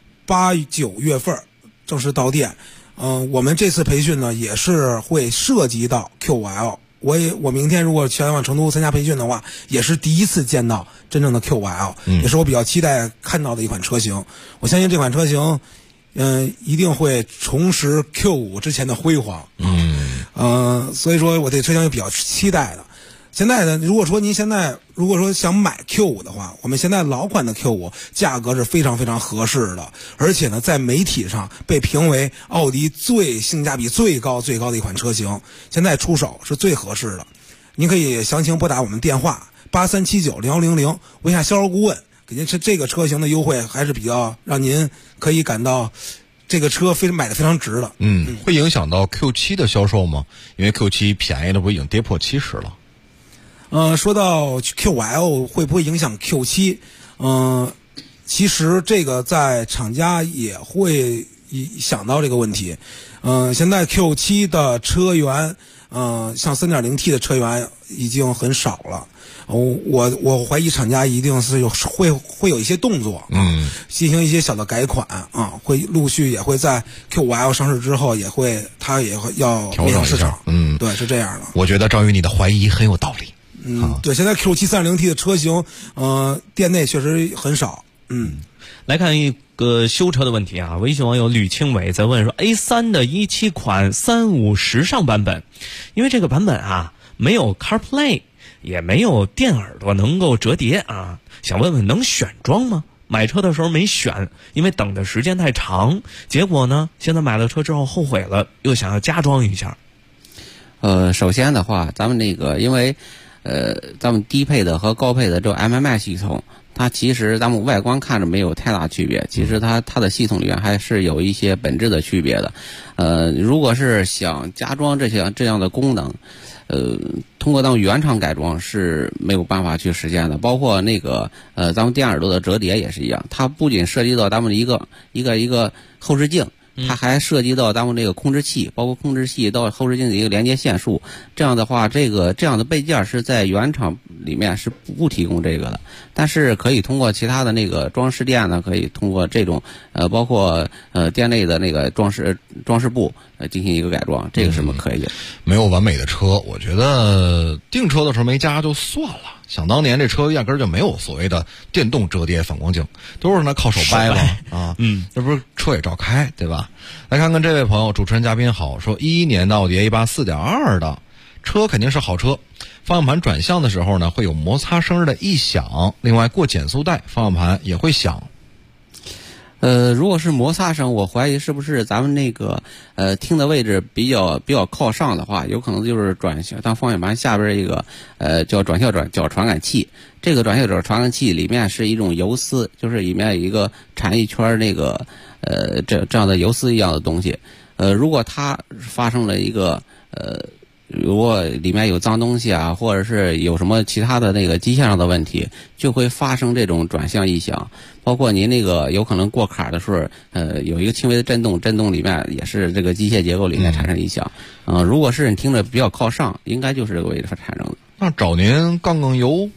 8、9月份正式到店。我们这次培训呢，也是会涉及到 Q5L。我明天如果前往成都参加培训的话，也是第一次见到真正的 Q5L，也是我比较期待看到的一款车型。我相信这款车型，一定会重拾 Q5 之前的辉煌。所以说我对车型也比较期待的。现在呢，如果说想买 Q5 的话，我们现在老款的 Q5 价格是非常非常合适的，而且呢，在媒体上被评为奥迪性价比最高的一款车型，现在出手是最合适的。您可以详情拨打我们电话83790100，问一下销售顾问，给您这个车型的优惠还是比较让您可以感到这个车买的非常值的。 会影响到 Q7 的销售吗？因为 Q7 便宜的不已经跌破70了。 说到 Q5L 会不会影响 Q7？其实这个在厂家也会想到这个问题。现在 Q7 的车源，像 3.0T 的车源已经很少了。我怀疑厂家一定是会有一些动作，进行一些小的改款啊，会陆续也会在 Q5L 上市之后，它也会要调整市场。 对，是这样的。 我觉得赵宇你的怀疑很有道理。 对，现在 Q7 3.0T 的车型，店内确实很少。 来看一个修车的问题啊，微信网友吕清伟在问说 ，A3 的17款35时尚版本，因为这个版本啊没有 CarPlay， 也没有电耳朵能够折叠啊，想问问能选装吗？买车的时候没选，因为等的时间太长，结果呢，现在买了车之后后悔了，又想要加装一下。 首先的话，咱们那个因为咱们低配的和高配的这个 MMI 系统，它其实咱们外观看着没有太大区别，其实它的系统里面还是有一些本质的区别的。如果是想加装这样的功能，通过咱们原厂改装是没有办法去实现的。包括那个咱们电耳朵的折叠也是一样，它不仅涉及到咱们一个后视镜，它还涉及到咱们这个控制器，包括控制器到后视镜的一个连接线束。这样的话，这样的备件是在原厂里面是不提供这个的，但是可以通过其他的那个装饰店呢，可以通过这种包括店内的那个装饰部进行一个改装，这个是可以的。 没有完美的车，我觉得订车的时候没加就算了。想当年这车压根儿就没有所谓的电动折叠反光镜，都是那靠手掰嘛啊，这不是车也照开对吧？来看看这位朋友，主持人嘉宾好，说11年的奥迪 A8 4.2 的车肯定是好车，方向盘转向的时候呢会有摩擦声的异响，另外过减速带方向盘也会响。 如果是摩擦声，我怀疑是不是咱们那个听的位置比较靠上的话，有可能就是当方向盘下边一个叫转向角传感器。这个转向角传感器里面是一种油丝，就是里面有一个缠一圈那个这样的油丝一样的东西。如果它发生了一个如果里面有脏东西啊，或者是有什么其他的那个机械上的问题，就会发生这种转向异响。包括您那个有可能过坎的时候，有一个轻微的震动里面也是这个机械结构里面产生异响。如果是你听着比较靠上，应该就是这个位置产生的。 那找您杠油？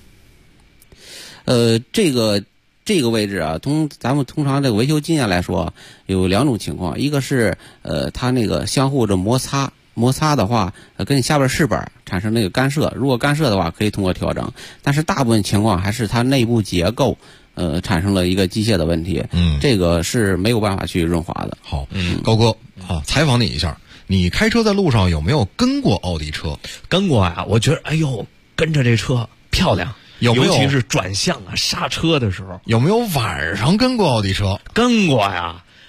这个位置啊，咱们通常这个维修经验来说，有两种情况，一个是它那个相互的摩擦的话，跟你下边饰板产生那个干涉，如果干涉的话可以通过调整，但是大部分情况还是它内部结构产生了一个机械的问题，这个是没有办法去润滑的。 好，高哥啊，采访你一下，你开车在路上有没有跟过奥迪车？ 跟过呀，我觉得哎呦，跟着这车漂亮。 有没有？ 尤其是转向啊、刹车的时候， 有没有晚上跟过奥迪车？ 跟过呀。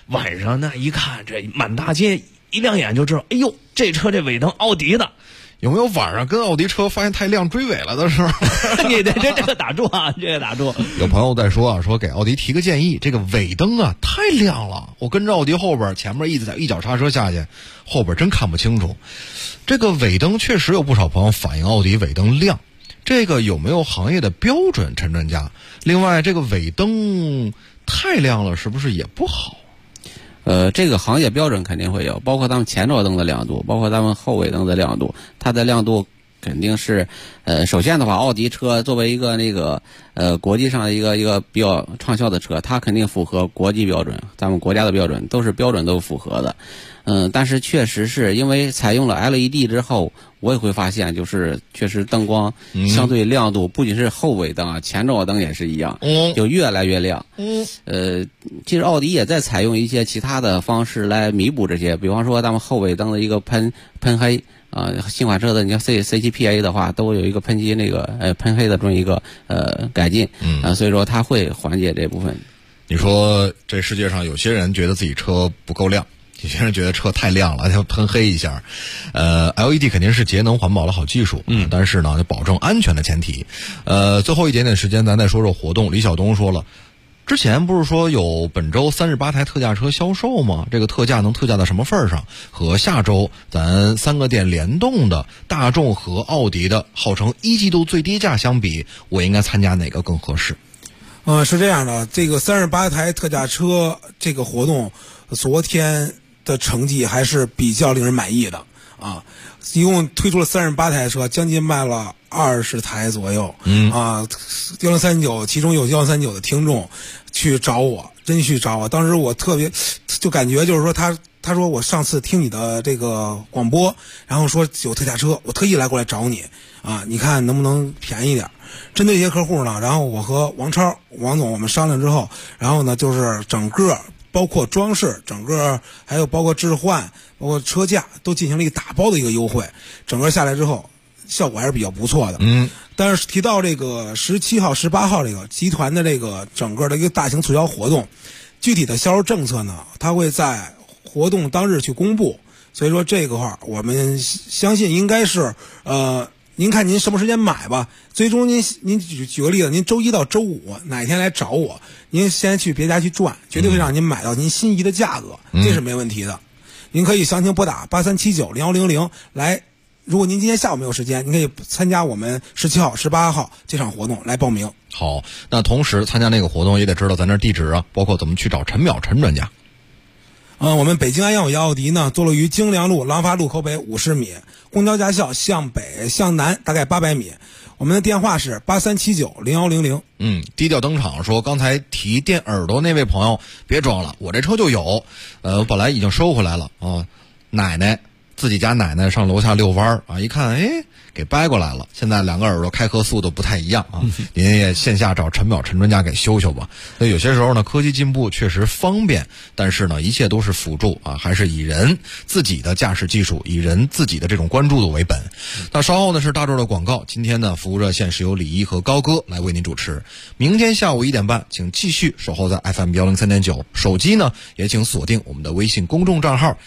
晚上那一看，这满大街一亮眼就知道，哎呦，这车这尾灯奥迪的。 有没有晚上跟奥迪车发现太亮追尾了的时候？ 你这个打住啊，这个打住。 有朋友在说说给奥迪提个建议，这个尾灯啊太亮了，我跟着奥迪后边，前面一脚刹车下去，后边真看不清楚。这个尾灯确实有不少朋友反映奥迪尾灯亮，这个有没有行业的标准，陈专家？另外，这个尾灯太亮了，是不是也不好？ 这个行业标准肯定会有，包括咱们前照灯的亮度，包括咱们后尾灯的亮度，它的亮度肯定是，首先的话，奥迪车作为一个国际上的一个比较畅销的车，它肯定符合国际标准，咱们国家的标准都是标准都符合的。但是确实是因为采用了 LED 之后，我也会发现，就是确实灯光相对亮度，不仅是后尾灯啊，前照灯也是一样，就越来越亮。其实奥迪也在采用一些其他的方式来弥补这些，比方说咱们后尾灯的一个喷黑。新款车的你像 C7PA 的话，都有一个喷漆喷黑的这么一个改进，所以说它会缓解这部分。 你说这世界上有些人觉得自己车不够亮，有些人觉得车太亮了，要喷黑一下。LED 肯定是节能环保的好技术，但是呢，保证安全的前提。最后一点点时间，咱再说说活动。李晓东说了。之前不是说有本周38台特价车销售吗？这个特价能特价到什么份上？和下周咱3个店联动的大众和奥迪的号称1季度最低价相比，我应该参加哪个更合适？ 是这样的，这个38台特价车这个活动，昨天的成绩还是比较令人满意的啊！一共推出了38台车，将近卖了20台左右。1039，其中有1039的听众去找我，真去找我。当时我特别就感觉就是说他说我上次听你的这个广播，然后说有特价车，我特意过来找你啊，你看能不能便宜点？针对这些客户呢，然后我和王总我们商量之后，然后呢就是整个包括装饰，整个还有包括置换，包括车价都进行了一个打包的一个优惠，整个下来之后效果还是比较不错的。但是提到这个17号、18号这个集团的这个整个的一个大型促销活动，具体的销售政策呢，它会在活动当日去公布。所以说这个话，我们相信应该是您看您什么时间买吧。最终您举个例子，您周一到周五哪天来找我，您先去别家去转，绝对会让您买到您心仪的价格，这是没问题的。您可以详情拨打83790100来。如果您今天下午没有时间，您可以参加我们17号、18号这场活动来报名。 好，那同时参加那个活动也得知道咱这地址啊，包括怎么去找陈淼陈专家。 我们北京安耀亚奥迪呢，坐落于京良路廊坊路口北50米，公交驾校向北向南大概800米。我们的电话是83790100。 低调登场说，刚才提电耳朵那位朋友，别装了，我这车就有，我本来已经收回来了啊，自己家奶奶上楼下遛弯啊，一看，给掰过来了。现在2个耳朵开合速度不太一样啊，您也线下找陈淼陈专家给修修吧。那有些时候呢，科技进步确实方便，但是呢，一切都是辅助啊，还是以人自己的驾驶技术，以人自己的这种关注度为本。那稍后呢是大众的广告，今天呢服务热线是由李一和高哥来为您主持。明天下午1点半，请继续守候在 FM103.9，手机呢也请锁定我们的微信公众账号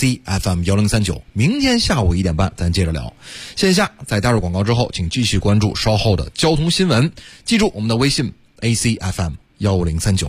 ACFM1039。明天下午1点半，咱接着聊。线下在加入广告之后，请继续关注稍后的交通新闻。记住我们的微信 ACFM1039。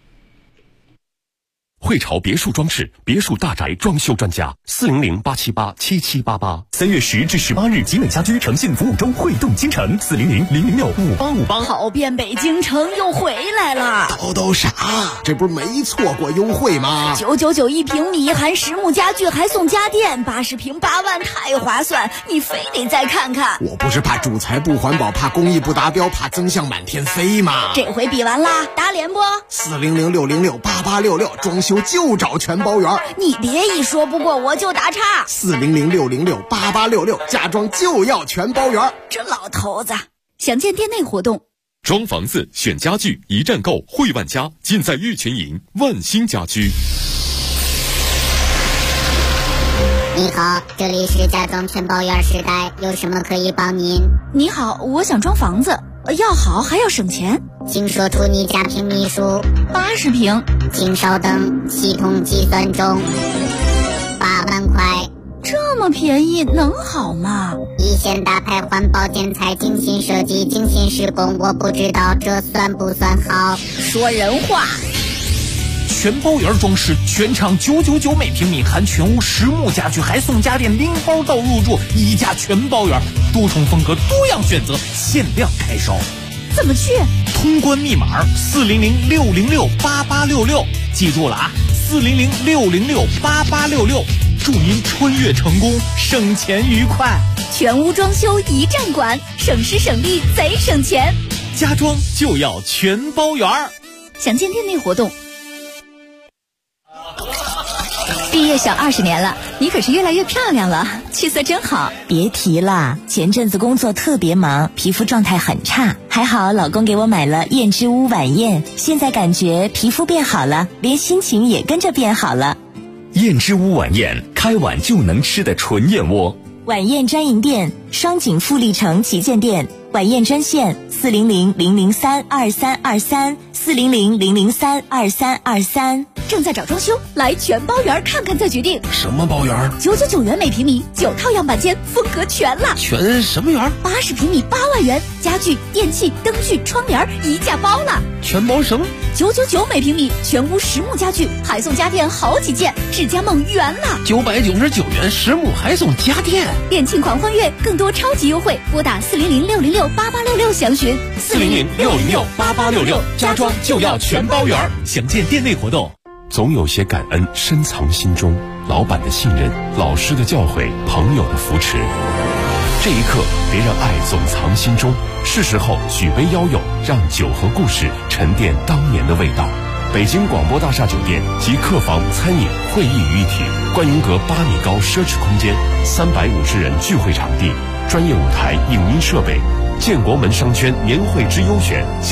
汇潮别墅装饰，别墅大宅装修专家，400-878-7788。3月10至18日，集美家居诚信服务周汇动京城，400-006-5858。 跑遍北京城又回来了。 都啥？这不是没错过优惠吗 ？999一平米，含实木家具还送家电，80平8万，太划算！你非得再看看。 我不是怕主材不环保，怕工艺不达标，怕增项满天飞吗？ 这回比完啦，打脸不 ？400-606-8866，装修就找全包圆。 你别一说不过我就打岔。 400-606-8866，家装就要全包圆。 这老头子，详见店内活动。 装房子选家具，一站购汇万家，尽在玉泉营万兴家居。 你好，这里是家装全包圆时代，有什么可以帮您？ 你好，我想装房子。 要好还要省钱。 请说出你家庭米数。 80平。 请稍等，系统计算中。8万块。 这么便宜能好吗？ 一线大牌环保建材，精心设计，精心施工，我不知道这算不算好。 说人话。 全包圆装饰，全场999每平米，含全屋实木家具，还送家电，拎包到入住，一价全包圆，多重风格，多样选择，限量开烧。 怎么去？ 通关密码400-606-8866，记住了啊，400-606-8866，祝您穿越成功，省钱愉快。 全屋装修一站管，省时省力贼省钱。 家装就要全包圆。 详见店内活动。毕业小20年了，你可是越来越漂亮了，气色真好。 别提了，前阵子工作特别忙，皮肤状态很差，还好老公给我买了燕之屋晚宴，现在感觉皮肤变好了，连心情也跟着变好了。 燕之屋晚宴，开碗就能吃的纯燕窝。 晚宴专营店，双井富力城旗舰店，晚宴专线400-003-2323，400-003-2323。 正在找装修，来全包圆看看再决定。 什么包圆 ？999元每平米，9套样板间，风格全了。 全什么圆 ？80平米8万元，家具、电器、灯具、窗帘一价包了。 全包什么 ？999每平米，全屋实木家具，还送家电好几件，智家梦圆了。 999元实木还送家电， 店庆狂欢月，更多超级优惠，拨打400-606-8866详询。 400-606-8866，家装就要全包圆，详见店内活动。 总有些感恩深藏心中，老板的信任，老师的教诲，朋友的扶持。这一刻，别让爱总藏心中，是时候举杯邀友，让酒和故事沉淀当年的味道。北京广播大厦酒店集客房、餐饮、会议于一体，观云阁8米高奢侈空间，350人聚会场地，专业舞台、影音设备，建国门商圈年会之优选。